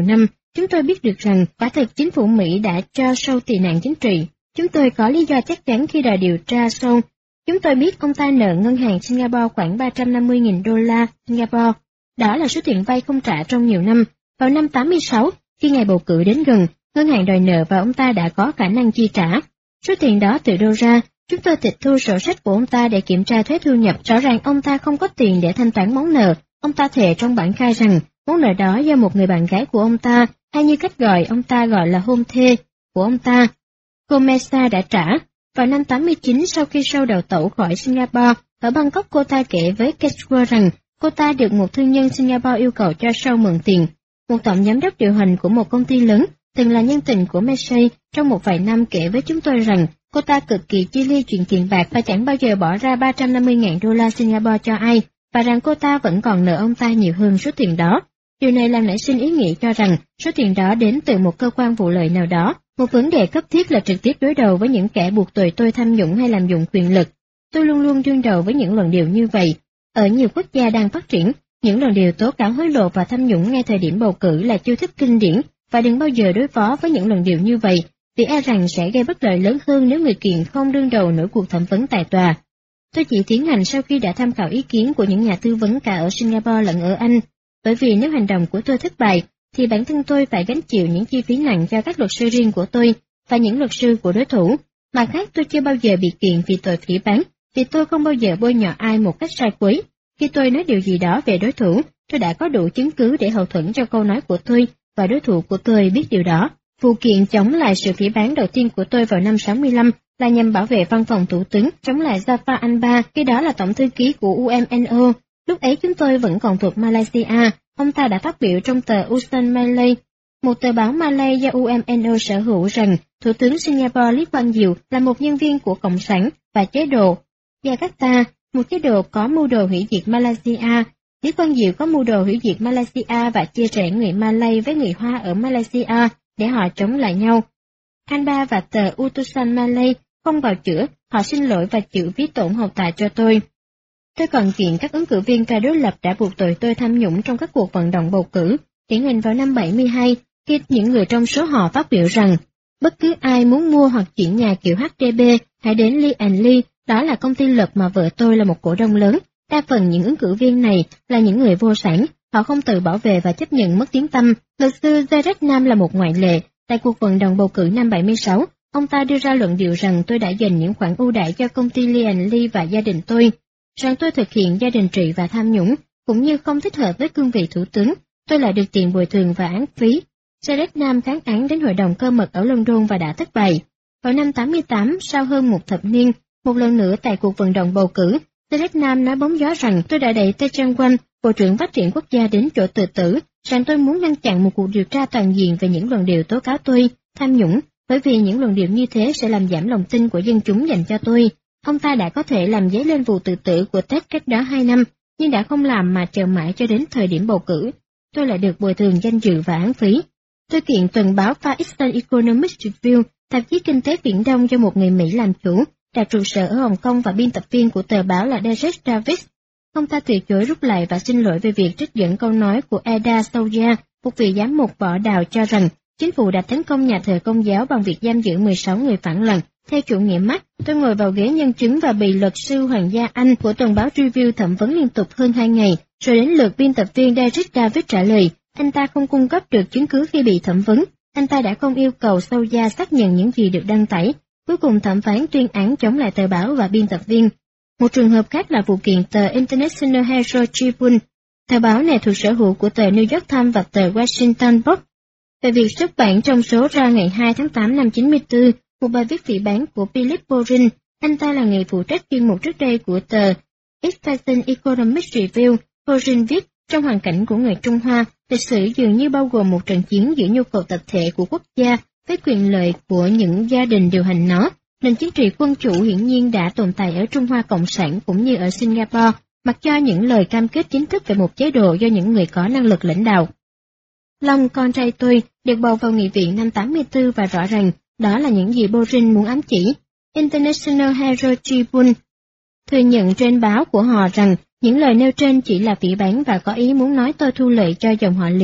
[SPEAKER 1] Chúng tôi biết được rằng quả thực chính phủ Mỹ đã cho sâu tị nạn chính trị. Chúng tôi có lý do chắc chắn khi đòi điều tra sâu. Chúng tôi biết ông ta nợ ngân hàng Singapore khoảng 350.000 đô la Singapore. Đó là số tiền vay không trả trong nhiều năm. Vào năm 86, khi ngày bầu cử đến gần, ngân hàng đòi nợ và ông ta đã có khả năng chi trả. Số tiền đó từ đâu ra? Chúng tôi tịch thu sổ sách của ông ta để kiểm tra thuế thu nhập. Rõ ràng ông ta không có tiền để thanh toán món nợ. Ông ta thề trong bản khai rằng món nợ đó do một người bạn gái của ông ta, hay như cách ông ta gọi là hôn thê của ông ta, cô Mesa đã trả. Vào năm 89, sau khi Shaw đào tẩu khỏi Singapore, ở Bangkok cô ta kể với Cashwell rằng cô ta được một thương nhân Singapore yêu cầu cho Shaw mượn tiền. Một tổng giám đốc điều hành của một công ty lớn, từng là nhân tình của Mesa, trong một vài năm kể với chúng tôi rằng cô ta cực kỳ chi ly chuyện tiền bạc và chẳng bao giờ bỏ ra 350.000 đô la Singapore cho ai, và rằng cô ta vẫn còn nợ ông ta nhiều hơn số tiền đó. Điều này làm nảy sinh ý nghĩ cho rằng số tiền đó đến từ một cơ quan vụ lợi nào đó. Một vấn đề cấp thiết là trực tiếp đối đầu với những kẻ buộc tội tôi tham nhũng hay lạm dụng quyền lực. Tôi luôn luôn đương đầu với những luận điệu như vậy. Ở nhiều quốc gia đang phát triển, những luận điệu tố cáo hối lộ và tham nhũng ngay thời điểm bầu cử là chiêu thức kinh điển, và đừng bao giờ đối phó với những luận điệu như vậy, vì e rằng sẽ gây bất lợi lớn hơn nếu người kiện không đương đầu nổi cuộc thẩm vấn tại tòa. Tôi chỉ tiến hành sau khi đã tham khảo ý kiến của những nhà tư vấn cả ở Singapore lẫn ở Anh, bởi vì nếu hành động của tôi thất bại, thì bản thân tôi phải gánh chịu những chi phí nặng cho các luật sư riêng của tôi và những luật sư của đối thủ. Mặt khác, tôi chưa bao giờ bị kiện vì tội phỉ báng, vì tôi không bao giờ bôi nhọ ai một cách sai quấy. Khi tôi nói điều gì đó về đối thủ, tôi đã có đủ chứng cứ để hậu thuẫn cho câu nói của tôi, và đối thủ của tôi biết điều đó. Vụ kiện chống lại sự phỉ báng đầu tiên của tôi vào năm 65 là nhằm bảo vệ văn phòng thủ tướng chống lại Zafar Anbar, khi đó là tổng thư ký của UMNO. Lúc ấy chúng tôi vẫn còn thuộc Malaysia. Ông ta đã phát biểu trong tờ Ustan Malay, một tờ báo Malay do UMNO sở hữu, rằng Thủ tướng Singapore Lee Kuan Yew là một nhân viên của Cộng sản và chế độ Jakarta, một chế độ có mưu đồ hủy diệt Malaysia. Lee Kuan Yew có mưu đồ hủy diệt Malaysia và chia rẽ người Malay với người Hoa ở Malaysia để họ chống lại nhau. Anbar và tờ Utusan Malay không bào chữa, họ xin lỗi và chịu phí tổn hậu tạ cho tôi. Tôi còn kiện các ứng cử viên phe đối lập đã buộc tội tôi tham nhũng trong các cuộc vận động bầu cử, điển hình vào năm 72, khi những người trong số họ phát biểu rằng bất cứ ai muốn mua hoặc chuyển nhà kiểu HDB, hãy đến Lee & Lee, đó là công ty luật mà vợ tôi là một cổ đông lớn. Đa phần những ứng cử viên này là những người vô sản, họ không tự bảo vệ và chấp nhận mất tiếng tăm. Luật sư Jared Nam là một ngoại lệ. Tại cuộc vận động bầu cử năm 76, ông ta đưa ra luận điệu rằng tôi đã dành những khoản ưu đãi cho công ty Lee & Lee và gia đình tôi, rằng tôi thực hiện gia đình trị và tham nhũng, cũng như không thích hợp với cương vị thủ tướng, tôi lại được tiền bồi thường và án phí. Jared Nam kháng án đến hội đồng cơ mật ở London và đã thất bại. Vào năm 88, sau hơn một thập niên, một lần nữa tại cuộc vận động bầu cử, Jared Nam nói bóng gió rằng tôi đã đẩy Tee Chang Wan, Bộ trưởng Phát triển Quốc gia đến chỗ tự tử, rằng tôi muốn ngăn chặn một cuộc điều tra toàn diện về những luận điệu tố cáo tôi tham nhũng, bởi vì những luận điệu như thế sẽ làm giảm lòng tin của dân chúng dành cho tôi. Ông ta đã có thể làm dấy lên vụ tự tử của Ted cách đó 2 năm, nhưng đã không làm mà chờ mãi cho đến thời điểm bầu cử. Tôi lại được bồi thường danh dự và án phí. Tôi kiện tuần báo Far Eastern Economic Review, tạp chí kinh tế Viễn Đông do một người Mỹ làm chủ, đặt trụ sở ở Hồng Kông, và biên tập viên của tờ báo là Derek Davis. Ông ta từ chối rút lại và xin lỗi về việc trích dẫn câu nói của Eda Souza, một vị giám mục võ đạo, cho rằng chính phủ đã tấn công nhà thờ Công giáo bằng việc giam giữ 16 người phản loạn theo chủ nghĩa Marx. Tôi ngồi vào ghế nhân chứng và bị luật sư Hoàng gia Anh của tuần báo Review thẩm vấn liên tục hơn 2 ngày, rồi đến lượt biên tập viên Derek Davis trả lời. Anh ta không cung cấp được chứng cứ khi bị thẩm vấn. Anh ta đã không yêu cầu Souza xác nhận những gì được đăng tải. Cuối cùng thẩm phán tuyên án chống lại tờ báo và biên tập viên. Một trường hợp khác là vụ kiện tờ International Herald Tribune. Tờ báo này thuộc sở hữu của tờ New York Times và tờ Washington Post. Về việc xuất bản trong số ra ngày 2 tháng 8 năm 94, một bài viết phỉ báng của Philip Borin. Anh ta là người phụ trách chuyên mục trước đây của tờ East Asian Economic Review. Borin viết, trong hoàn cảnh của người Trung Hoa, lịch sử dường như bao gồm một trận chiến giữa nhu cầu tập thể của quốc gia với quyền lợi của những gia đình điều hành nó. Nền chính trị quân chủ hiển nhiên đã tồn tại ở Trung Hoa Cộng sản cũng như ở Singapore, mặc cho những lời cam kết chính thức về một chế độ do những người có năng lực lãnh đạo. Long, con trai tôi, được bầu vào nghị viện năm 84 và rõ ràng đó là những gì Borin muốn ám chỉ. International Herald Tribune thừa nhận trên báo của họ rằng những lời nêu trên chỉ là phỉ báng và có ý muốn nói tôi thu lợi cho dòng họ Lý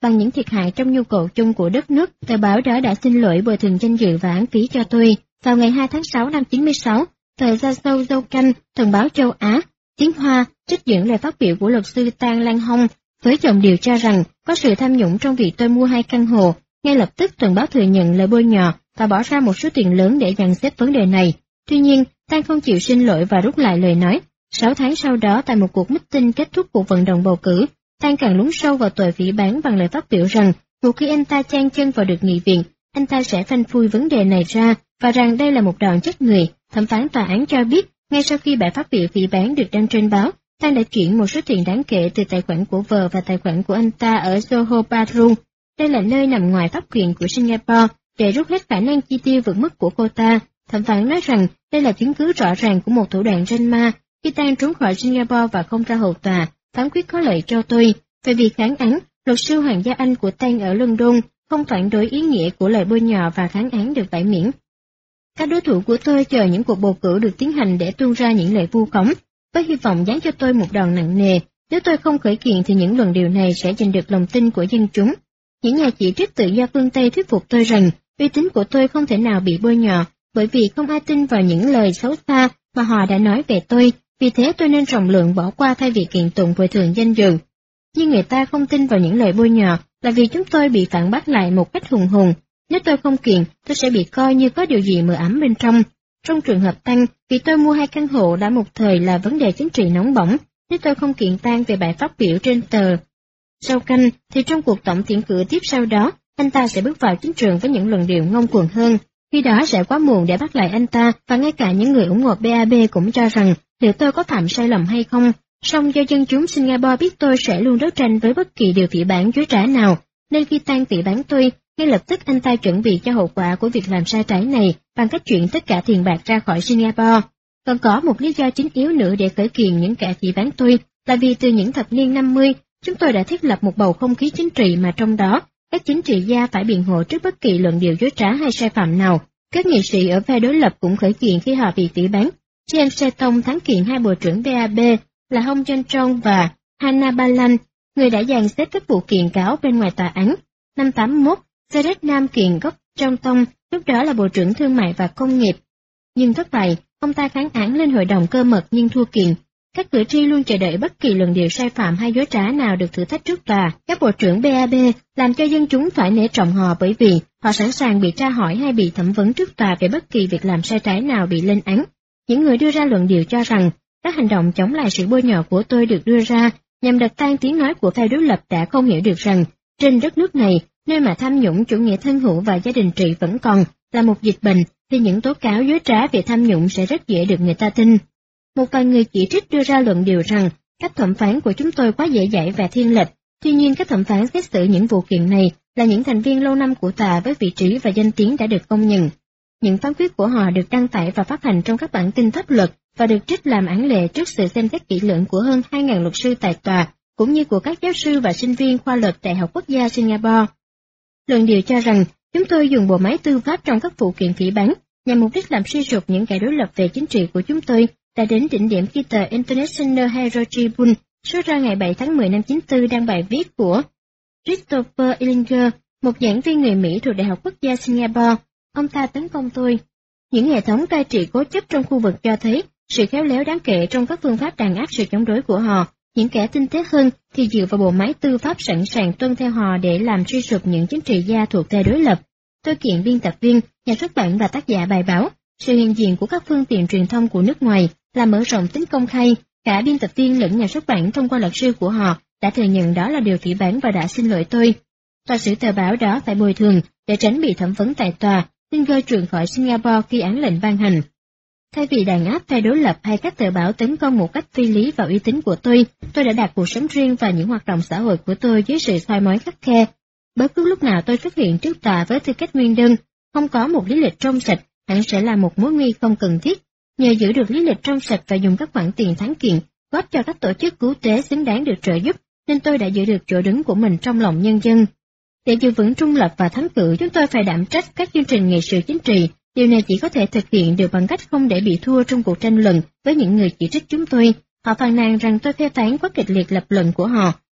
[SPEAKER 1] bằng những thiệt hại trong nhu cầu chung của đất nước, tờ báo đó đã xin lỗi bồi thường danh dự và án phí cho tôi. Vào ngày 2 tháng 6 năm 96, tờ Gia Sâu Dâu Canh, thần báo châu Á, tiếng Hoa, trích dẫn lời phát biểu của luật sư Tan Lan Hong với giọng điều tra rằng có sự tham nhũng trong việc tôi mua 2 căn hộ. Ngay lập tức tuần báo thừa nhận lời bôi nhọ và bỏ ra một số tiền lớn để dàn xếp vấn đề này. Tuy nhiên, Tan không chịu xin lỗi và rút lại lời nói. 6 tháng sau đó, tại một cuộc meeting kết thúc cuộc vận động bầu cử, Tan càng lún sâu vào tội phỉ báng bằng lời phát biểu rằng một khi anh ta chan chân vào được nghị viện, anh ta sẽ phanh phui vấn đề này ra và rằng đây là một đòn chết người. Thẩm phán tòa án cho biết, ngay sau khi bài phát biểu phỉ báng được đăng trên báo, Tan đã chuyển một số tiền đáng kể từ tài khoản của vợ và tài khoản của anh ta ở Johor Bahru. Đây là nơi nằm ngoài pháp quyền của Singapore, để rút hết khả năng chi tiêu vượt mức của cô ta. Thẩm phán nói rằng đây là chứng cứ rõ ràng của một thủ đoạn danh ma. Khi Tan trốn khỏi Singapore và không ra hầu tòa, phán quyết có lợi cho tôi. Về việc kháng án, luật sư Hoàng gia Anh của Tan ở London không phản đối ý nghĩa của lời bôi nhọ và kháng án được bãi miễn. Các đối thủ của tôi chờ những cuộc bầu cử được tiến hành để tuôn ra những lời vu khống, với hy vọng giáng cho tôi một đòn nặng nề. Nếu tôi không khởi kiện thì những luận điệu này sẽ giành được lòng tin của dân chúng. Những nhà chỉ trích tự do phương Tây thuyết phục tôi rằng uy tín của tôi không thể nào bị bôi nhọ, bởi vì không ai tin vào những lời xấu xa mà họ đã nói về tôi, vì thế tôi nên rộng lượng bỏ qua thay vì kiện tụng bồi thường danh dự. Nhưng người ta không tin vào những lời bôi nhọ là vì chúng tôi bị phản bác lại một cách hùng hồn. Nếu tôi không kiện, tôi sẽ bị coi như có điều gì mờ ám bên trong. Trong trường hợp Tan, vì tôi mua 2 căn hộ đã một thời là vấn đề chính trị nóng bỏng. Nếu tôi không kiện Tan về bài phát biểu trên tờ Sao Canh, thì trong cuộc tổng tuyển cử tiếp sau đó, anh ta sẽ bước vào chính trường với những luận điệu ngông cuồng hơn. Khi đó sẽ quá muộn để bắt lại anh ta, và ngay cả những người ủng hộ BAB cũng cho rằng liệu tôi có phạm sai lầm hay không. Song do dân chúng Singapore biết tôi sẽ luôn đấu tranh với bất kỳ điều phỉ báng dối trá nào, nên khi Tan phỉ báng tôi, ngay lập tức anh ta chuẩn bị cho hậu quả của việc làm sai trái này bằng cách chuyển tất cả tiền bạc ra khỏi Singapore. Còn có một lý do chính yếu nữa để khởi kiện những kẻ phỉ báng tôi, là vì từ những thập niên 50, chúng tôi đã thiết lập một bầu không khí chính trị mà trong đó, các chính trị gia phải biện hộ trước bất kỳ luận điệu dối trá hay sai phạm nào. Các nghị sĩ ở phe đối lập cũng khởi kiện khi họ bị phỉ báng. James Seton thắng kiện 2 bộ trưởng BAB là Hong John Chong và Hannah Balan, người đã dàn xếp các vụ kiện cáo bên ngoài tòa án. Năm 81, Jared Nam kiện gốc Trong Tông, lúc đó là Bộ trưởng Thương mại và Công nghiệp. Nhưng thất bại, ông ta kháng án lên hội đồng cơ mật nhưng thua kiện. Các cử tri luôn chờ đợi bất kỳ luận điệu sai phạm hay dối trá nào được thử thách trước tòa. Các bộ trưởng BAB làm cho dân chúng phải nể trọng họ bởi vì họ sẵn sàng bị tra hỏi hay bị thẩm vấn trước tòa về bất kỳ việc làm sai trái nào bị lên án. Những người đưa ra luận điệu cho rằng các hành động chống lại sự bôi nhọ của tôi được đưa ra nhằm đập tan tiếng nói của phe đối lập đã không hiểu được rằng trên đất nước này, nơi mà tham nhũng, chủ nghĩa thân hữu và gia đình trị vẫn còn là một dịch bệnh, thì những tố cáo dối trá về tham nhũng sẽ rất dễ được người ta tin. Một vài người chỉ trích đưa ra luận điệu rằng các thẩm phán của chúng tôi quá dễ dãi và thiên lệch. Tuy nhiên, các thẩm phán xét xử những vụ kiện này là những thành viên lâu năm của tòa với vị trí và danh tiếng đã được công nhận. Những phán quyết của họ được đăng tải và phát hành trong các bản tin pháp luật và được trích làm án lệ trước sự xem xét kỹ lưỡng của hơn 2.000 luật sư tại tòa, cũng như của các giáo sư và sinh viên khoa luật Đại học Quốc gia Singapore. Luận điệu cho rằng chúng tôi dùng bộ máy tư pháp trong các vụ kiện phỉ báng nhằm mục đích làm suy sụp những kẻ đối lập về chính trị của chúng tôi đã đến đỉnh điểm khi tờ International Herald Tribune số ra ngày 7 tháng 10 năm 94 đăng bài viết của Christopher Illinger, một giảng viên người Mỹ thuộc Đại học Quốc gia Singapore. Ông ta tấn công tôi. Những hệ thống cai trị cố chấp trong khu vực cho thấy sự khéo léo đáng kể trong các phương pháp đàn áp sự chống đối của họ. Những kẻ tinh tế hơn thì dựa vào bộ máy tư pháp sẵn sàng tuân theo họ để làm suy sụp những chính trị gia thuộc phe đối lập. Tôi kiện biên tập viên, nhà xuất bản và tác giả bài báo. Sự hiện diện của các phương tiện truyền thông của nước ngoài làm mở rộng tính công khai. Cả biên tập viên lẫn nhà xuất bản thông qua luật sư của họ đã thừa nhận đó là điều phỉ báng và đã xin lỗi tôi. Tòa sử tờ báo đó phải bồi thường để tránh bị thẩm vấn tại tòa. Illinger trượt khỏi Singapore khi án lệnh ban hành. Thay vì đàn áp phe đối lập hay các tờ báo tấn công một cách phi lý vào uy tín của tôi đã đặt cuộc sống riêng và những hoạt động xã hội của tôi dưới sự soi mói khắt khe. Bất cứ lúc nào tôi xuất hiện trước tòa với tư cách nguyên đơn, không có một lý lịch trong sạch, hẳn sẽ là một mối nguy không cần thiết. Nhờ giữ được lý lịch trong sạch và dùng các khoản tiền thắng kiện, góp cho các tổ chức cứu tế xứng đáng được trợ giúp, nên tôi đã giữ được chỗ đứng của mình trong lòng nhân dân. Để giữ vững trung lập và thắng cử, chúng tôi phải đảm trách các chương trình nghị sự chính trị. Điều này chỉ có thể thực hiện được bằng cách không để bị thua trong cuộc tranh luận với những người chỉ trích chúng tôi. Họ phàn nàn rằng tôi phê phán quá kịch liệt lập luận của họ,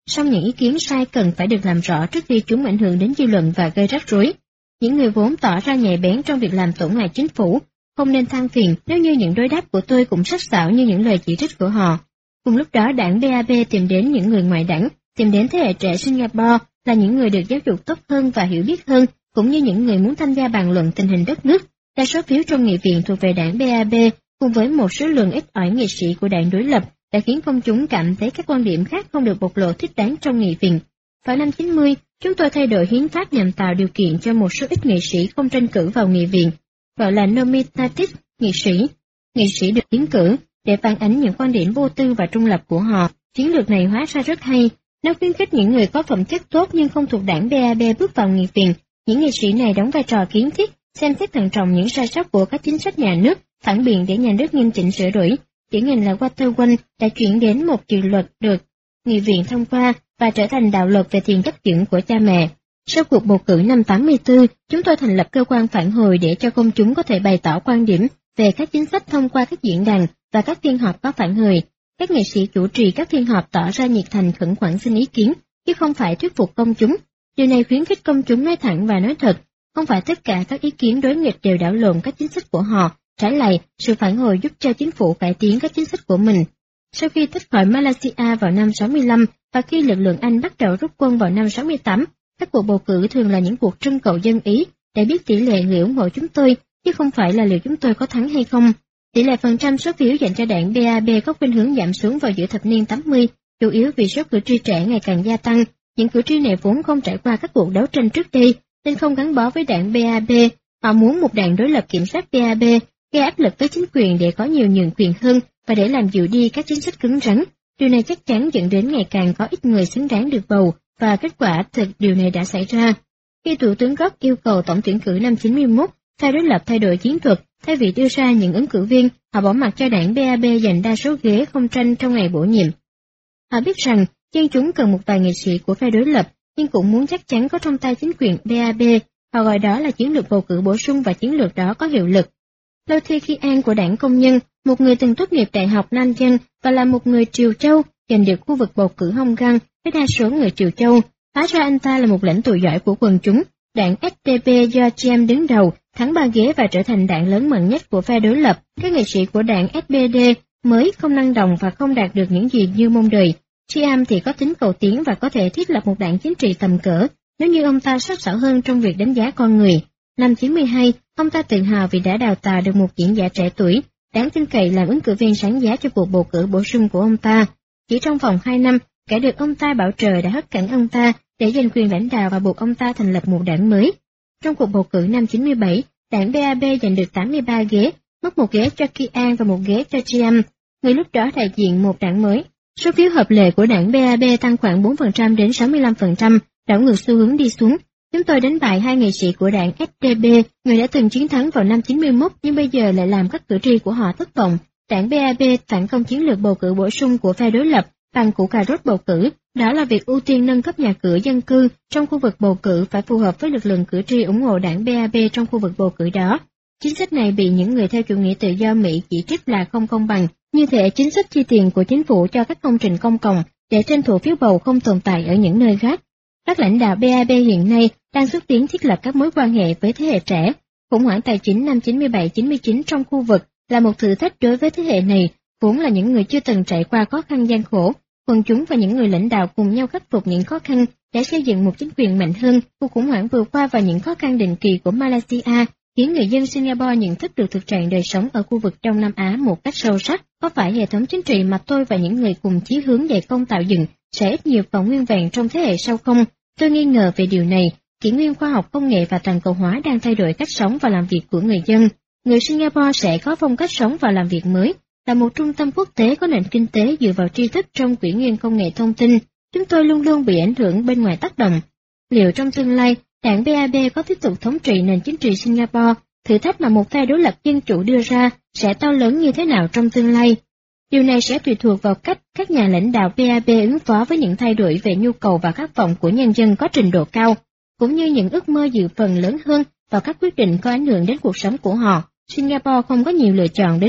[SPEAKER 1] song những ý kiến sai cần phải được làm rõ trước khi chúng ảnh hưởng đến dư luận và gây rắc rối. Những người vốn tỏ ra nhạy bén trong việc làm tổn hại chính phủ không nên than phiền nếu như những đối đáp của tôi cũng sắc sảo như những lời chỉ trích của họ. Cùng lúc đó, đảng BAB tìm đến những người ngoài đảng, tìm đến thế hệ trẻ Singapore là những người được giáo dục tốt hơn và hiểu biết hơn, cũng như những người muốn tham gia bàn luận tình hình đất nước. Đa số phiếu trong nghị viện thuộc về đảng BAB, cùng với một số lượng ít ỏi nghị sĩ của đảng đối lập, đã khiến công chúng cảm thấy các quan điểm khác không được bộc lộ thích đáng trong nghị viện. Vào năm 90, chúng tôi thay đổi hiến pháp nhằm tạo điều kiện cho một số ít nghị sĩ không tranh cử vào nghị viện, gọi là nominative nghị sĩ. Nghị sĩ được tiến cử để phản ánh những quan điểm vô tư và trung lập của họ. Chiến lược này hóa ra rất hay. Nó khuyến khích những người có phẩm chất tốt nhưng không thuộc đảng BAB bước vào nghị viện. Những nghị sĩ này đóng vai trò kiến thiết, xem xét thận trọng những sai sót của các chính sách nhà nước, phản biện để nhà nước nghiêm chỉnh sửa đổi. Điển hình là Waterwan đã chuyển đến một dự luật được nghị viện thông qua và trở thành đạo luật về tiền chất dưỡng của cha mẹ. Sau cuộc bầu cử năm 84, chúng tôi thành lập cơ quan phản hồi để cho công chúng có thể bày tỏ quan điểm về các chính sách thông qua các diễn đàn và các phiên họp có phản hồi. Các nghị sĩ chủ trì các phiên họp tỏ ra nhiệt thành khẩn khoản xin ý kiến, chứ không phải thuyết phục công chúng. Điều này khuyến khích công chúng nói thẳng và nói thật. Không phải tất cả các ý kiến đối nghịch đều đảo lộn các chính sách của họ. Trái lại, sự phản hồi giúp cho chính phủ cải tiến các chính sách của mình. Sau khi tách khỏi Malaysia vào năm 65 và khi lực lượng Anh bắt đầu rút quân vào năm 68, các cuộc bầu cử thường là những cuộc trưng cầu dân ý để biết tỷ lệ người ủng hộ chúng tôi, chứ không phải là liệu chúng tôi có thắng hay không. Tỷ lệ phần trăm số phiếu dành cho đảng BAB có khuynh hướng giảm xuống vào giữa thập niên 80, chủ yếu vì số cử tri trẻ ngày càng gia tăng. Những cử tri này vốn không trải qua các cuộc đấu tranh trước đây, nên không gắn bó với đảng BAB. Họ muốn một đảng đối lập kiểm soát BAB, gây áp lực với chính quyền để có nhiều nhượng quyền hơn và để làm dịu đi các chính sách cứng rắn. Điều này chắc chắn dẫn đến ngày càng có ít người xứng đáng được bầu, và kết quả thực điều này đã xảy ra. Khi Thủ tướng Gok yêu cầu tổng tuyển cử năm 91, phe đối lập thay đổi chiến thuật, thay vì đưa ra những ứng cử viên, họ bỏ mặc cho đảng BAB giành đa số ghế không tranh trong ngày bổ nhiệm. Họ biết rằng dân chúng cần một vài nghị sĩ của phe đối lập, nhưng cũng muốn chắc chắn có trong tay chính quyền BAB. Họ gọi đó là chiến lược bầu cử bổ sung và chiến lược đó có hiệu lực. Lâu Thi Khi An của đảng Công nhân, một người từng tốt nghiệp Đại học Nan Giang và là một người Triều Châu, giành được khu vực bầu cử Hồng Găng với đa số người Triều Châu. Hóa ra anh ta là một lãnh tụ giỏi của quần chúng. Đảng SDP do Chiam đứng đầu thắng 3 ghế và trở thành đảng lớn mạnh nhất của phe đối lập. Các nghị sĩ của đảng SPD mới không năng động và không đạt được những gì như mong đợi. Chiam thì có tính cầu tiến và có thể thiết lập một đảng chính trị tầm cỡ nếu như ông ta sắc sảo hơn trong việc đánh giá con người. Năm 92, ông ta tự hào vì đã đào tạo được một diễn giả trẻ tuổi, đáng tin cậy làm ứng cử viên sáng giá cho cuộc bầu cử bổ sung của ông ta. Chỉ trong vòng 2 năm, kẻ được ông ta bảo trợ đã hất cẳng ông ta để giành quyền lãnh đạo và buộc ông ta thành lập một đảng mới. Trong cuộc bầu cử năm 97, đảng BAB giành được 83 ghế, mất 1 ghế cho Kian và 1 ghế cho Chiam. Người lúc đó đại diện một đảng mới. Số phiếu hợp lệ của đảng BAB tăng khoảng 4% đến 65%, đảo ngược xu hướng đi xuống. Chúng tôi đánh bại 2 nghị sĩ của đảng SDP, người đã từng chiến thắng vào năm 91 nhưng bây giờ lại làm các cử tri của họ thất vọng. Đảng BAB phản công chiến lược bầu cử bổ sung của phe đối lập bằng củ cà rốt bầu cử, đó là việc ưu tiên nâng cấp nhà cửa dân cư trong khu vực bầu cử phải phù hợp với lực lượng cử tri ủng hộ đảng BAB trong khu vực bầu cử đó. Chính sách này bị những người theo chủ nghĩa tự do Mỹ chỉ trích là không công bằng, như thể chính sách chi tiền của chính phủ cho các công trình công cộng để tranh thủ phiếu bầu không tồn tại ở những nơi khác. Các lãnh đạo BAB hiện nay đang xúc tiến thiết lập các mối quan hệ với thế hệ trẻ. Khủng hoảng tài chính năm 97-99 trong khu vực là một thử thách đối với thế hệ này, vốn là những người chưa từng trải qua khó khăn gian khổ. Quần chúng và những người lãnh đạo cùng nhau khắc phục những khó khăn để xây dựng một chính quyền mạnh hơn. Cuộc khủng hoảng vừa qua và những khó khăn định kỳ của Malaysia khiến người dân Singapore nhận thức được thực trạng đời sống ở khu vực Đông Nam Á một cách sâu sắc. Có phải hệ thống chính trị mà tôi và những người cùng chí hướng dày công tạo dựng sẽ ít nhiều còn nguyên vẹn trong thế hệ sau không? Tôi nghi ngờ về điều này. Kỷ nguyên khoa học công nghệ và toàn cầu hóa đang thay đổi cách sống và làm việc của người dân. Người Singapore sẽ có phong cách sống và làm việc mới. Là một trung tâm quốc tế có nền kinh tế dựa vào tri thức trong kỷ nguyên công nghệ thông tin, chúng tôi luôn luôn bị ảnh hưởng bên ngoài tác động. Liệu trong tương lai, đảng BAB có tiếp tục thống trị nền chính trị Singapore, thử thách mà một phe đối lập dân chủ đưa ra sẽ to lớn như thế nào trong tương lai? Điều này sẽ tùy thuộc vào cách các nhà lãnh đạo BAB ứng phó với những thay đổi về nhu cầu và khát vọng của nhân dân có trình độ cao, cũng như những ước mơ dự phần lớn hơn vào các quyết định có ảnh hưởng đến cuộc sống của họ. Singapore không có nhiều lựa chọn đến mức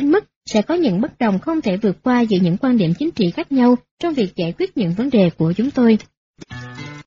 [SPEAKER 1] sẽ có những bất đồng không thể vượt qua giữa những quan điểm chính trị khác nhau trong việc giải quyết những vấn đề của chúng tôi.